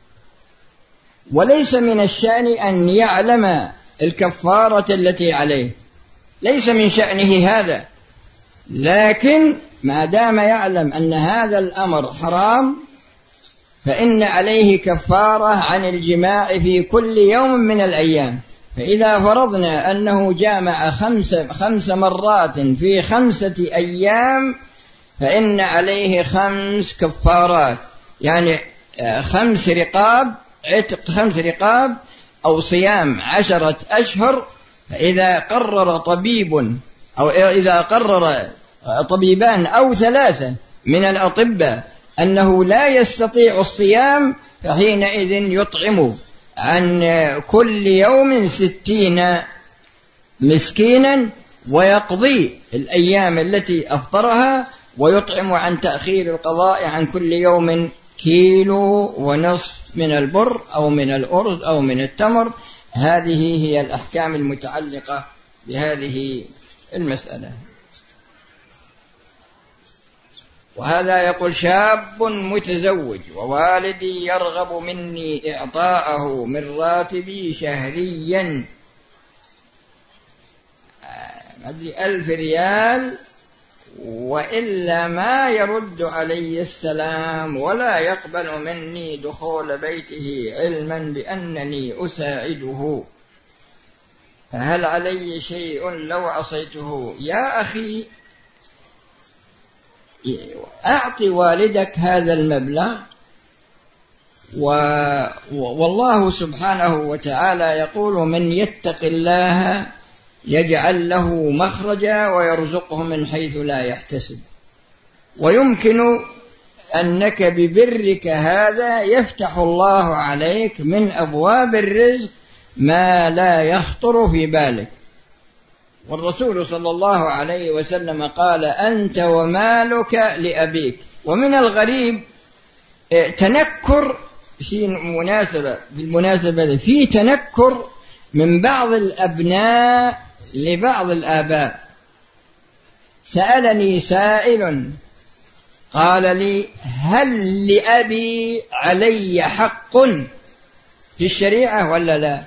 وليس من الشأن أن يعلم الكفارة التي عليه، ليس من شأنه هذا. لكن ما دام يعلم أن هذا الأمر حرام فإن عليه كفارة عن الجماع في كل يوم من الأيام. فإذا فرضنا أنه جامع خمس, خمس مرات في خمسة أيام فإن عليه خمس كفارات، يعني خمس رقاب، عتق خمس رقاب أو صيام عشرة أشهر. فإذا قرر طبيب أو إذا قرر طبيبان أو ثلاثة من الأطباء أنه لا يستطيع الصيام فحينئذ يطعم عن كل يوم ستين مسكينا ويقضي الأيام التي أفطرها، ويطعم عن تأخير القضاء عن كل يوم كيلو ونصف من البر أو من الأرز أو من التمر. هذه هي الأحكام المتعلقة بهذه المسألة. وهذا يقول شاب متزوج ووالدي يرغب مني إعطاءه من راتبي شهريا ألف ريال، وإلا ما يرد علي السلام ولا يقبل مني دخول بيته علما بأنني أساعده، فهل علي شيء لو عصيته؟ يا أخي أعطي والدك هذا المبلغ، و... والله سبحانه وتعالى يقول من يتق الله يجعل له مخرجا ويرزقه من حيث لا يحتسب. ويمكن أنك ببرك هذا يفتح الله عليك من أبواب الرزق ما لا يخطر في بالك. والرسول صلى الله عليه وسلم قال أنت ومالك لأبيك. ومن الغريب تنكر في مناسبة بالمناسبة في تنكر من بعض الأبناء لبعض الآباء. سألني سائل قال لي هل لأبي علي حق في الشريعة ولا لا؟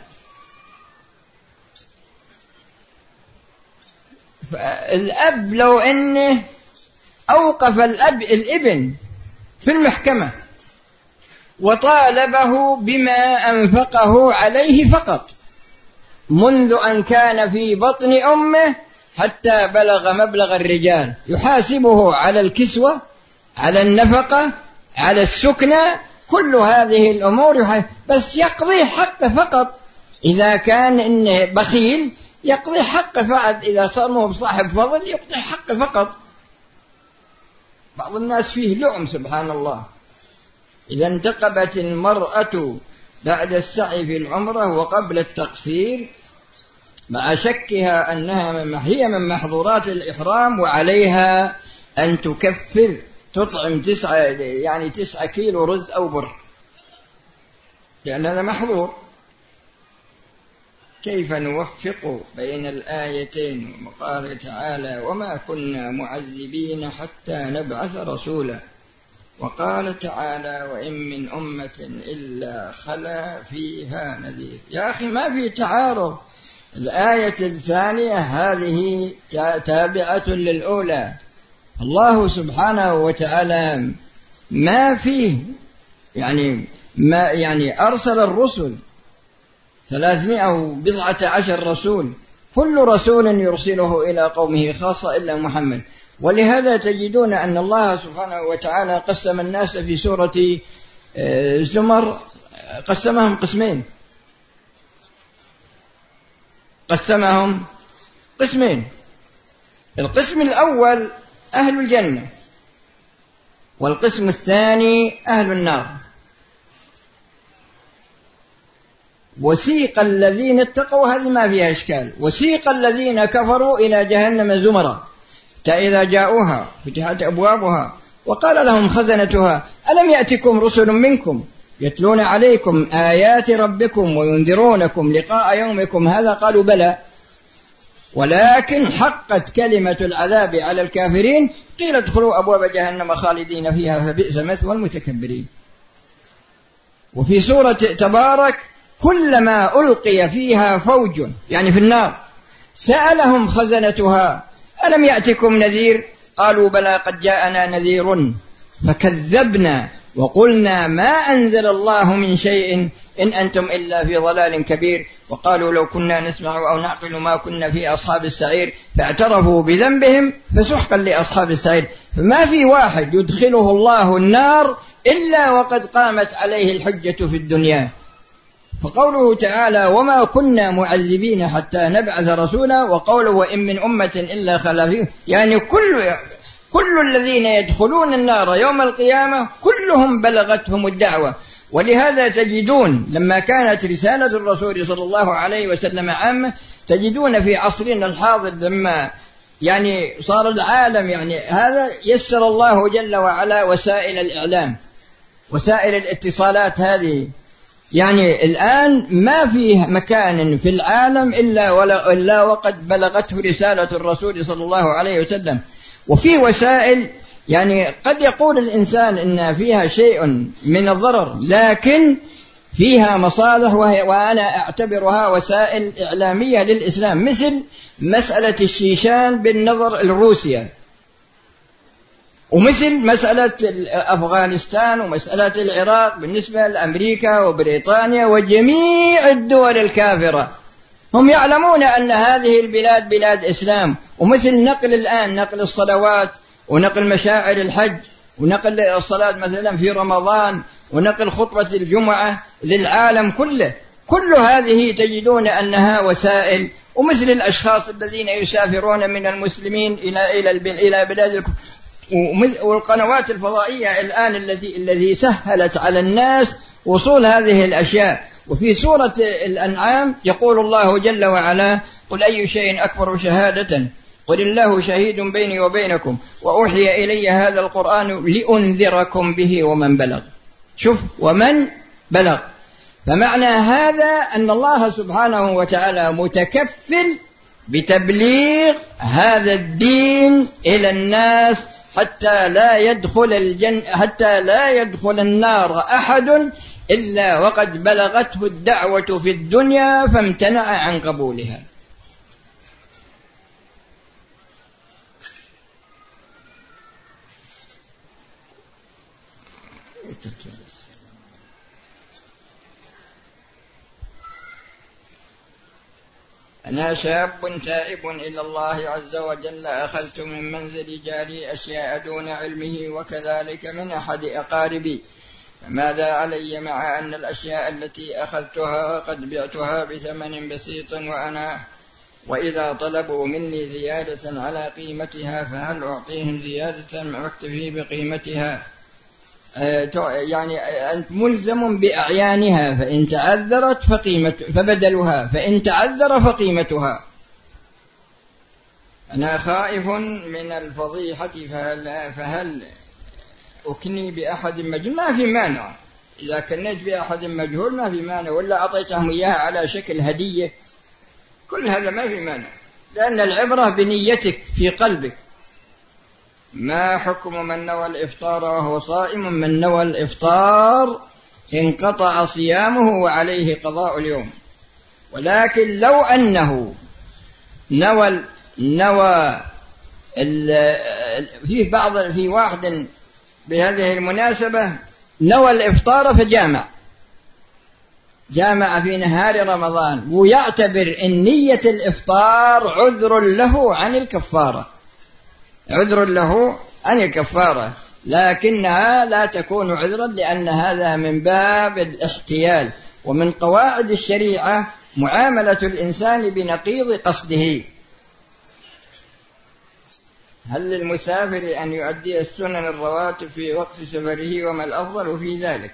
الأب لو أنه أوقف الأب الابن في المحكمة وطالبه بما أنفقه عليه فقط منذ أن كان في بطن أمه حتى بلغ مبلغ الرجال، يحاسبه على الكسوة، على النفقة، على السكنة، كل هذه الأمور، بس يقضي حق فقط. إذا كان إنه بخيل يقضي حق فقط، إذا صار بصاحب فضل يقضي حق فقط. بعض الناس فيه لؤم سبحان الله. إذا انتقبت المرأة بعد السعي في العمرة وقبل التقصير مع شكها أنها هي من محظورات الإحرام وعليها أن تكفر تطعم تسعة يعني تسعة كيلو رز أو بر، لأن هذا محظور. كيف نوفق بين الآيتين؟ وقال تعالى وما كنا معذبين حتى نبعث رسولا، وقال تعالى وإن من أمة إلا خلا فيها نذير. يا أخي ما في تعارض. الآية الثانية هذه تابعة للأولى. الله سبحانه وتعالى ما فيه يعني ما يعني أرسل الرسل ثلاثمائة وبضعة عشر رسول، كل رسول يرسله إلى قومه خاصة إلا محمد. ولهذا تجدون أن الله سبحانه وتعالى قسم الناس في سورة الزمر قسمهم قسمين قسمهم قسمين القسم الأول أهل الجنة، والقسم الثاني أهل النار. وسيق الذين اتقوا هذه ما فيها إشكال، وسيق الذين كفروا إلى جهنم زمرا حتى إذا جاءوها فتحت أبوابها وقال لهم خزنتها ألم يأتكم رسل منكم يتلون عليكم آيات ربكم وينذرونكم لقاء يومكم هذا؟ قالوا بلى ولكن حقت كلمة العذاب على الكافرين قيل ادخلوا أبواب جهنم خالدين فيها فبئس مثوى المتكبرين. وفي سورة تبارك كلما ألقي فيها فوج يعني في النار سألهم خزنتها ألم يأتكم نذير؟ قالوا بلى قد جاءنا نذير فكذبنا وقلنا ما أنزل الله من شيء إن أنتم إلا في ضلال كبير. وقالوا لو كنا نسمع أو نعقل ما كنا في أصحاب السعير فاعترفوا بذنبهم فسحقا لأصحاب السعير. فما في واحد يدخله الله النار إلا وقد قامت عليه الحجة في الدنيا، فقوله تعالى وما كنا معذبين حتى نبعث رسولا، وقوله وإن من أمة إلا خلا فيه، يعني كل كل الذين يدخلون النار يوم القيامة كلهم بلغتهم الدعوة. ولهذا تجدون لما كانت رسالة الرسول صلى الله عليه وسلم عامة، تجدون في عصرنا الحاضر لما يعني صار العالم يعني هذا يسر الله جل وعلا وسائل الإعلام، وسائل الاتصالات هذه، يعني الآن ما فيه مكان في العالم إلا, ولا إلا وقد بلغته رسالة الرسول صلى الله عليه وسلم. وفي وسائل يعني قد يقول الإنسان إن فيها شيء من الضرر، لكن فيها مصالح، وأنا أعتبرها وسائل إعلامية للإسلام، مثل مسألة الشيشان بالنظر لروسيا، ومثل مسألة أفغانستان، ومسألة العراق بالنسبة لأمريكا وبريطانيا وجميع الدول الكافرة. هم يعلمون أن هذه البلاد بلاد إسلام. ومثل نقل الآن نقل الصلوات، ونقل مشاعر الحج، ونقل الصلاة مثلا في رمضان، ونقل خطبة الجمعة للعالم كله، كل هذه تجدون أنها وسائل. ومثل الأشخاص الذين يسافرون من المسلمين إلى إلى إلى بلاد الكفر، والقنوات الفضائية الآن التي الذي سهلت على الناس وصول هذه الأشياء. وفي سورة الأنعام يقول الله جل وعلا قل أي شيء أكبر شهادة قل الله شهيد بيني وبينكم وأوحي إلي هذا القرآن لأنذركم به ومن بلغ. شوف ومن بلغ، فمعنى هذا أن الله سبحانه وتعالى متكفل بتبليغ هذا الدين إلى الناس حتى لا يدخل الجنة حتى لا يدخل النار أحد إلا وقد بلغته الدعوة في الدنيا فامتنع عن قبولها. أنا شاب تائب إلى الله عز وجل، أخذت من منزل جاري أشياء دون علمه وكذلك من أحد أقاربي، فماذا علي مع أن الأشياء التي أخذتها قد بعتها بثمن بسيط وأنا وإذا طلبوا مني زيادة على قيمتها فهل أعطيهم زيادة واكتفي بقيمتها؟ يعني أنت ملزم بأعيانها، فإن تعذرت فقيمة فبدلها، فإن تعذر فقيمتها. أنا خائف من الفضيحة فهل, فهل أكني بأحد مجهول؟ ما في مانع، إذا كنيت بأحد مجهول ما في مانع، ولا أعطيتهم إياها على شكل هدية، كل هذا ما في مانع، لأن العبرة بنيتك في قلبك. ما حكم من نوى الإفطار وهو صائم؟ من نوى الإفطار انقطع صيامه وعليه قضاء اليوم، ولكن لو أنه نوى نوى في بعض في واحد بهذه المناسبة نوى الإفطار فجامع جامع في نهار رمضان، ويعتبر إن نية الإفطار عذر له عن الكفارة، عذر له عن الكفارة، لكنها لا تكون عذرا، لأن هذا من باب الاحتيال. ومن قواعد الشريعة معاملة الإنسان بنقيض قصده. هل للمسافر أن يؤدي السنن الرواتب في وقت سفره، وما الأفضل في ذلك؟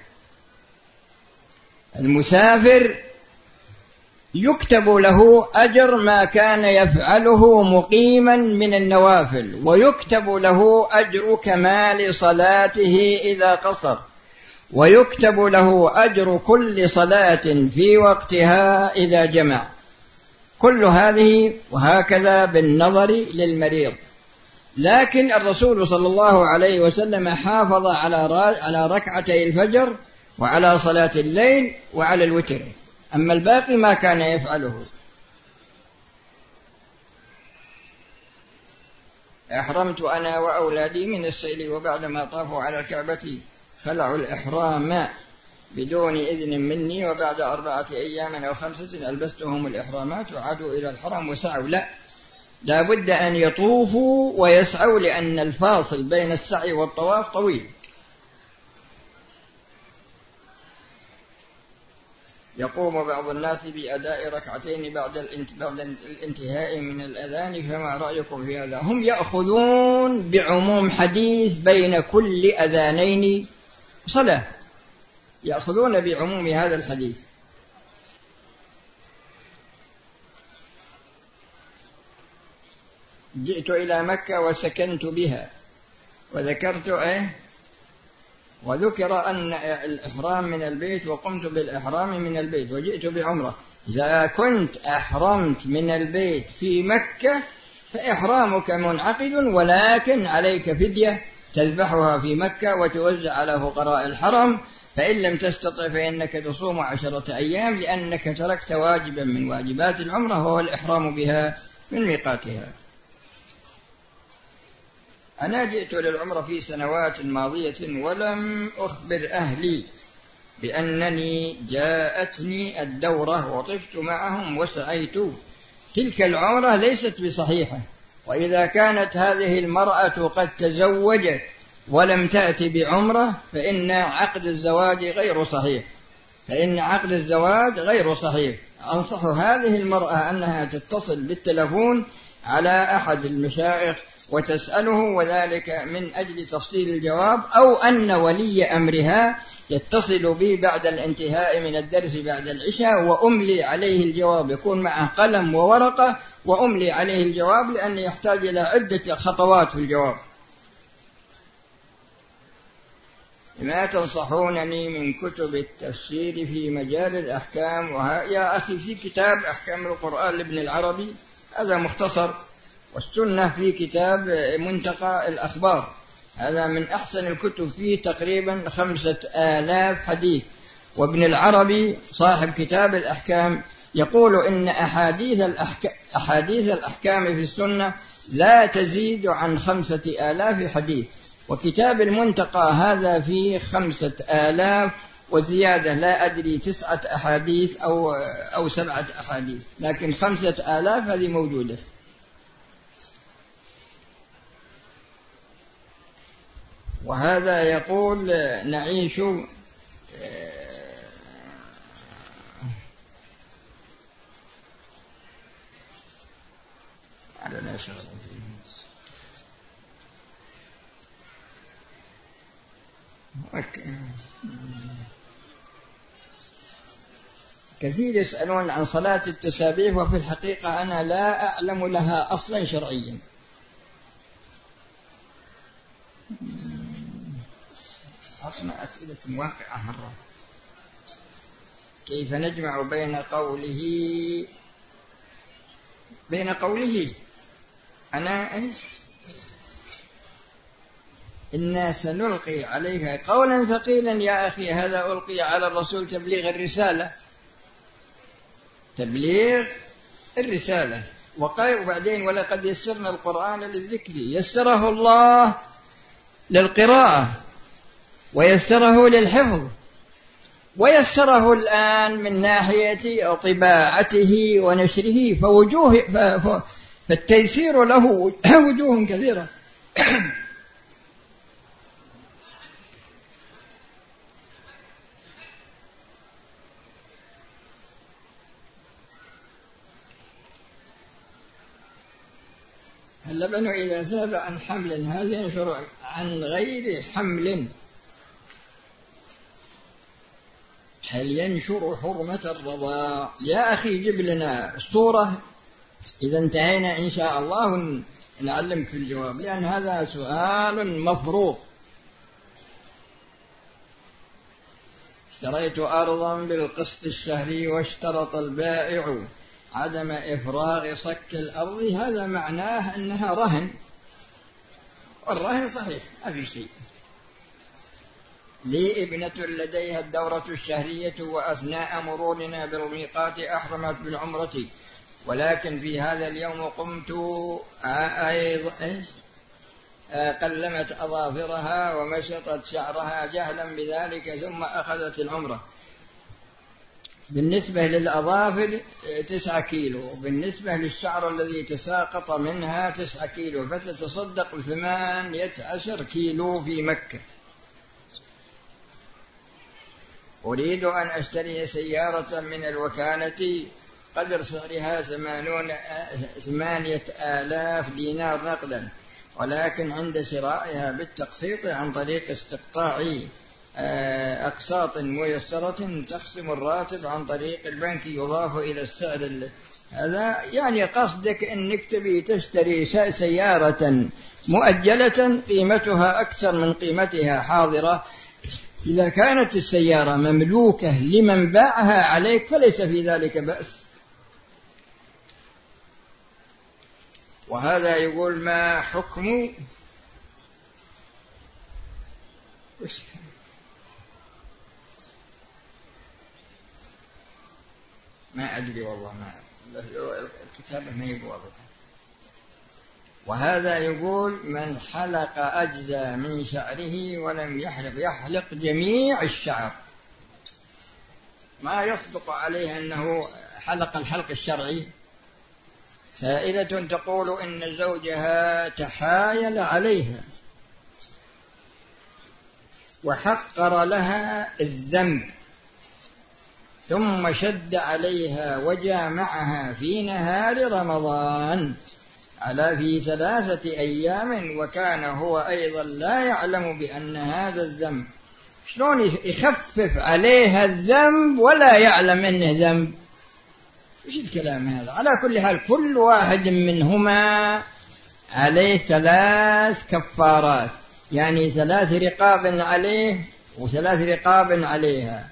المسافر يكتب له أجر ما كان يفعله مقيما من النوافل، ويكتب له أجر كمال صلاته إذا قصر، ويكتب له أجر كل صلاة في وقتها إذا جمع، كل هذه. وهكذا بالنظر للمريض. لكن الرسول صلى الله عليه وسلم حافظ على على ركعتي الفجر وعلى صلاة الليل وعلى الوتر، أما الباقي ما كان يفعله. أحرمت أنا وأولادي من السيل، وبعدما طافوا على الكعبة خلعوا الإحرام بدون إذن مني، وبعد أربعة أيام أو خمسة ألبستهم الإحرامات وعادوا إلى الحرم وسعوا. لا، لا بد أن يطوفوا ويسعوا، لأن الفاصل بين السعي والطواف طويل. يقوم بعض الناس بأداء ركعتين بعد الانتهاء من الأذان، فما رأيكم في هذا؟ هم يأخذون بعموم حديث بين كل أذانين صلاة، يأخذون بعموم هذا الحديث. جئت إلى مكة وسكنت بها، وذكرت إيه وذكر أن الإحرام من البيت، وقمت بالإحرام من البيت، وجئت بعمرة. إذا كنت أحرمت من البيت في مكة فإحرامك منعقد، ولكن عليك فدية تذبحها في مكة وتوزع على فقراء الحرم، فإن لم تستطع فإنك تصوم عشرة أيام، لأنك تركت واجبا من واجبات العمرة وهو الإحرام بها من ميقاتها. أنا جئت للعمرة في سنوات ماضية ولم أخبر أهلي بأنني جاءتني الدورة، وطفت معهم وسعيت. تلك العمرة ليست بصحيحة، وإذا كانت هذه المرأة قد تزوجت ولم تأتي بعمرة فإن عقد الزواج غير صحيح، فإن عقد الزواج غير صحيح. أنصح هذه المرأة أنها تتصل بالتلفون على أحد المشايخ وتسأله، وذلك من أجل تفصيل الجواب، أو أن ولي أمرها يتصل بي بعد الانتهاء من الدرس بعد العشاء وأملي عليه الجواب، يكون معه قلم وورقة وأملي عليه الجواب، لأنه يحتاج إلى عدة خطوات في الجواب. ما تنصحونني من كتب التفسير في مجال الأحكام؟ وها يا أخي في كتاب أحكام القرآن لابن العربي، هذا مختصر، والسنة في كتاب منتقى الأخبار، هذا من أحسن الكتب، فيه تقريبا خمسة آلاف حديث. وابن العربي صاحب كتاب الأحكام يقول إن أحاديث الأحكام, أحاديث الأحكام في السنة لا تزيد عن خمسة آلاف حديث، وكتاب المنتقى هذا فيه خمسة آلاف وزيادة، لا أدري تسعة أحاديث أو, أو سبعة أحاديث، لكن خمسة آلاف هذه موجودة. وهذا يقول نعيش على لا شغل كثير يسألون عن صلاة التسابيح، وفي الحقيقة أنا لا أعلم لها أصلا شرعيا. أصلا أسئلة واقعة مرة. كيف نجمع بين قوله بين قوله أنا إيش إنا سنلقي عليك قولا ثقيلا؟ يا أخي هذا ألقي على الرسول تبليغ الرسالة، تبليغ الرسالة. وبعدين ولقد يسرنا القرآن للذكر، يسره الله للقراءة ويسره للحفظ، ويسره الآن من ناحية طباعته ونشره، فوجوه فالتيسير له وجوه كثيرة. اللبن إذا ذاب عن حمل هل ينشر عن غير حمل؟ هل ينشر حرمة الرضاع؟ يا أخي جب لنا صورة إذا انتهينا إن شاء الله نعلمك في الجواب، لأن هذا سؤال مفروض. اشتريت أرضا بالقسط الشهري واشترط البائع عدم إفراغ صك الأرض، هذا معناه أنها رهن، والرهن صحيح ما في شيء. لي ابنة لديها الدورة الشهرية، وأثناء مرورنا بالميقات أحرمت بالعمرة، ولكن في هذا اليوم قمت أيضا قلمت أظافرها ومشطت شعرها جهلا بذلك، ثم أخذت العمرة. بالنسبة للأظافر تسعة كيلو، وبالنسبة للشعر الذي تساقط منها تسعة كيلو، فتتصدق بثمانية عشر كيلو في مكة. أريد أن أشتري سيارة من الوكالة قدر سعرها ثمانية آلاف دينار نقدا، ولكن عند شرائها بالتقسيط عن طريق استقطاع أقساط ميسرة تخصم الراتب عن طريق البنك يضاف إلى السعر. هذا يعني قصدك أنك تبي تشتري سيارة مؤجلة قيمتها أكثر من قيمتها حاضرة. إذا كانت السيارة مملوكة لمن باعها عليك فليس في ذلك بأس. وهذا يقول ما حكم ما أدري والله، ما الكتابة ما يقول. وهذا يقول من حلق أجزاء من شعره ولم يحلق، يحلق جميع الشعر، ما يصدق عليه أنه حلق الحلق الشرعي. سائلة تقول إن زوجها تحايل عليها وحقر لها الذنب ثم شد عليها وجامعها في نهار رمضان على في ذلاثة أيام، وكان هو أيضا لا يعلم بأن هذا الذنب. شلون يخفف عليها الذنب ولا يعلم أنه ذنب؟ إيش الكلام هذا؟ على كل حال كل واحد منهما عليه ثلاث كفارات، يعني ثلاث رقاب عليه وثلاث رقاب عليها.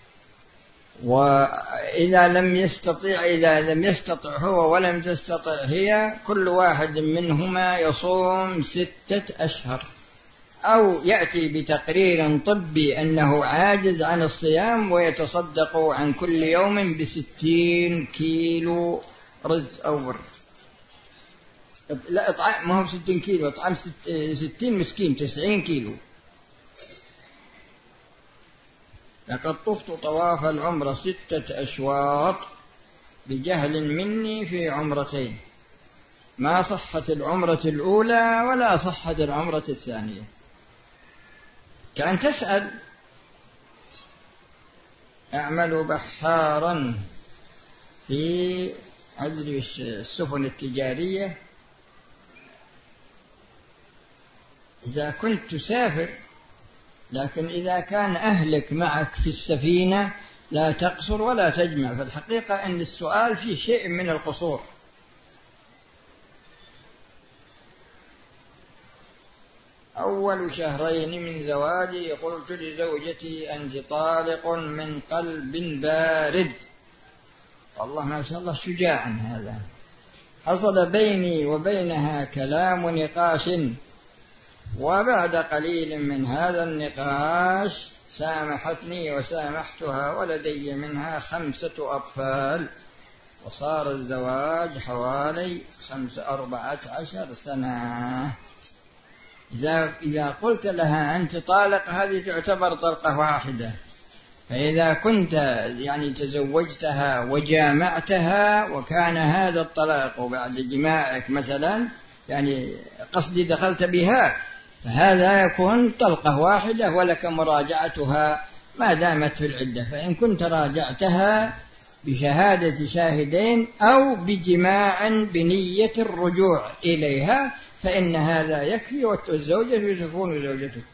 وإذا لم يستطيع إذا لم يستطع هو ولم تستطع هي، كل واحد منهما يصوم ستة أشهر، أو يأتي بتقرير طبي أنه عاجز عن الصيام ويتصدق عن كل يوم بستين كيلو رز أو بر. لا إطعام، ما هو ستين كيلو، إطعام ستين مسكين، تسعين كيلو. لقد طفت طواف العمرة ستة أشواط بجهل مني في عمرتين، ما صحت العمرة الأولى ولا صحت العمرة الثانية. كان تسأل أعمل بحارا في عدل السفن التجارية، إذا كنت تسافر، لكن إذا كان أهلك معك في السفينة لا تقصر ولا تجمع. فالحقيقة أن السؤال فيه شيء من القصور. أول شهرين من زواجي قلت لزوجتي أنت طالق من قلب بارد. والله ما شاء الله شجاع هذا. حصل بيني وبينها كلام نقاش، وبعد قليل من هذا النقاش سامحتني وسامحتها، ولدي منها خمسة أطفال، وصار الزواج حوالي خمس أربعة عشر سنة. إذا إذا قلت لها أنت طالق هذه تعتبر طلقة واحدة. فإذا كنت يعني تزوجتها وجامعتها وكان هذا الطلاق بعد جماعك مثلا، يعني قصدي دخلت بها، فهذا يكون طلقة واحدة ولك مراجعتها ما دامت في العدة. فإن كنت راجعتها بشهادة شاهدين أو بجماع بنية الرجوع إليها فإن هذا يكفي، والزوجة تكون زوجته.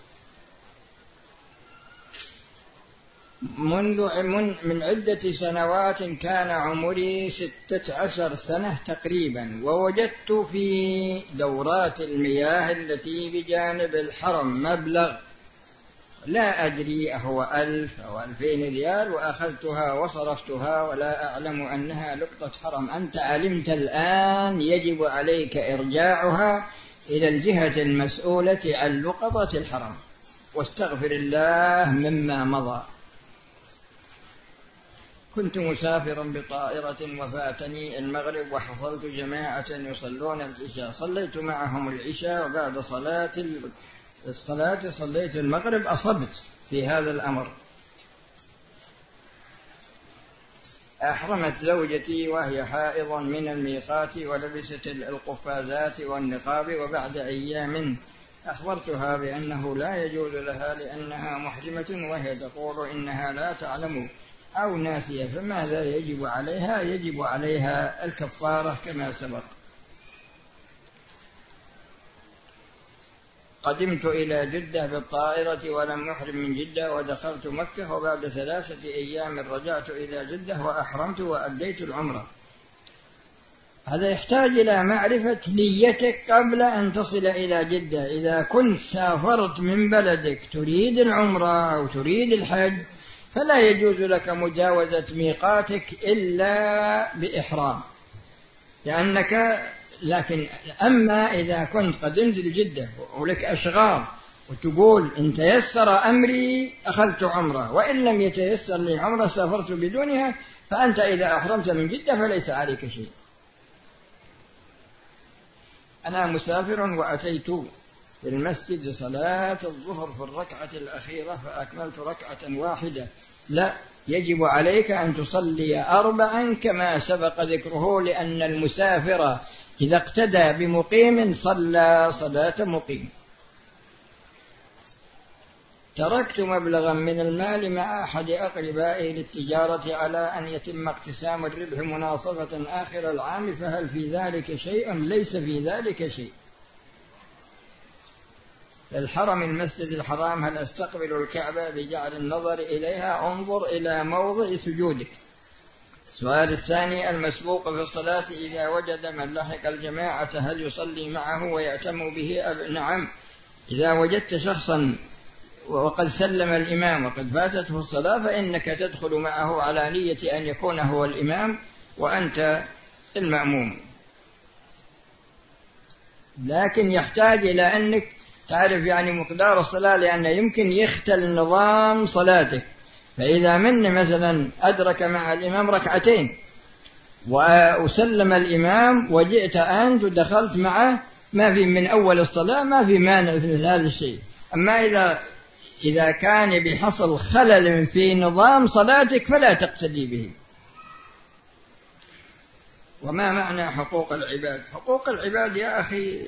منذ من عدة سنوات كان عمري ستة عشر سنة تقريبا، ووجدت في دورات المياه التي بجانب الحرم مبلغ لا أدري أهو ألف أو ألفين ريال، وأخذتها وصرفتها ولا أعلم أنها لقطة حرم. أنت علمت الآن يجب عليك إرجاعها إلى الجهة المسؤولة عن لقطة الحرم، واستغفر الله مما مضى. كنت مسافرا بطائرة وفاتني المغرب، وحصلت جماعة يصلون العشاء، صليت معهم العشاء، وبعد صلاة الصلاة صليت المغرب. أصبت في هذا الأمر. أحرمت زوجتي وهي حائض من الميقات، ولبست القفازات والنقاب، وبعد أيام أخبرتها بأنه لا يجوز لها لأنها محرمة وهي تقول إنها لا تعلم أو ناسية، فماذا يجب عليها؟ يجب عليها الكفارة كما سبق. قدمت إلى جدة بالطائرة ولم أحرم من جدة، ودخلت مكة، وبعد ثلاثة أيام رجعت إلى جدة وأحرمت وأديت العمرة. هذا يحتاج إلى معرفة نيتك قبل أن تصل إلى جدة. إذا كنت سافرت من بلدك تريد العمرة أو تريد الحج فلا يجوز لك مجاوزة ميقاتك إلا بإحرام، لأنك لكن أما إذا كنت قدمت لجدة ولك أشغال وتقول إن تيسر أمري أخذت عمرة، وإن لم يتيسر لي عمرة سافرت بدونها، فأنت إذا أحرمت من جدة فليس عليك شيء. أنا مسافر وأتيت في المسجد صلاة الظهر في الركعة الأخيرة فأكملت ركعة واحدة، لا، يجب عليك أن تصلي أربعا كما سبق ذكره، لأن المسافر إذا اقتدى بمقيم صلى صلاة مقيم. تركت مبلغا من المال مع أحد أقربائي للتجارة على أن يتم اقتسام الربح مناصفة آخر العام، فهل في ذلك شيء؟ ليس في ذلك شيء. الحرم المسجد الحرام هل أستقبل الكعبة بجعل النظر إليها؟ انظر إلى موضع سجودك. السؤال الثاني: المسبوق في الصلاة إذا وجد من لحق الجماعة هل يصلي معه ويأتم به؟ نعم، إذا وجدت شخصا وقد سلم الإمام وقد فاتته الصلاة فإنك تدخل معه على نية أن يكون هو الإمام وأنت المأموم، لكن يحتاج إلى أنك تعرف يعني مقدار الصلاة، لأن يمكن يختل نظام صلاتك. فإذا من مثلا أدرك مع الإمام ركعتين وسلم الإمام وجئت أنت ودخلت معه، ما في من أول الصلاة ما في مانع في هذا الشيء. أما إذا إذا كان بحصل خلل في نظام صلاتك فلا تقتدي به. وما معنى حقوق العباد؟ حقوق العباد يا أخي،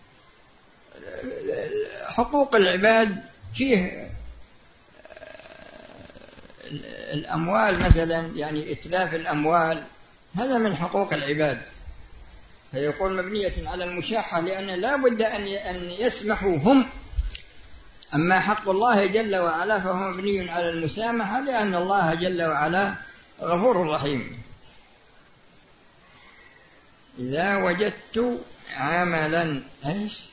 حقوق العباد فيه الأموال مثلا، يعني إتلاف الأموال هذا من حقوق العباد، فيقول مبنية على المشاحة، لأن لا بد أن يسمحوا هم. أما حق الله جل وعلا فهو مبني على المسامحة، لأن الله جل وعلا غفور رحيم. إذا وجدت عملا إيش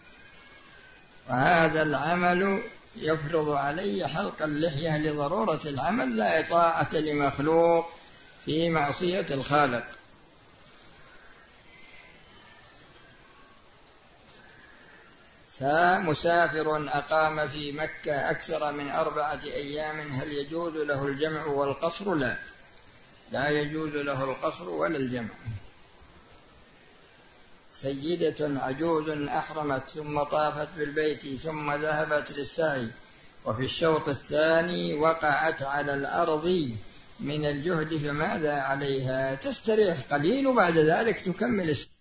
وهذا العمل يفرض علي حلق اللحية لضرورة العمل، لا إطاعة لمخلوق في معصية الخالق. مسافر أقام في مكة أكثر من أربعة أيام هل يجوز له الجمع والقصر؟ لا، لا يجوز له القصر ولا الجمع. سيدة عجوز أحرمت ثم طافت بالبيت ثم ذهبت للسعي، وفي الشوط الثاني وقعت على الأرض من الجهد، فماذا عليها؟ تستريح قليل وبعد ذلك تكمل السعي.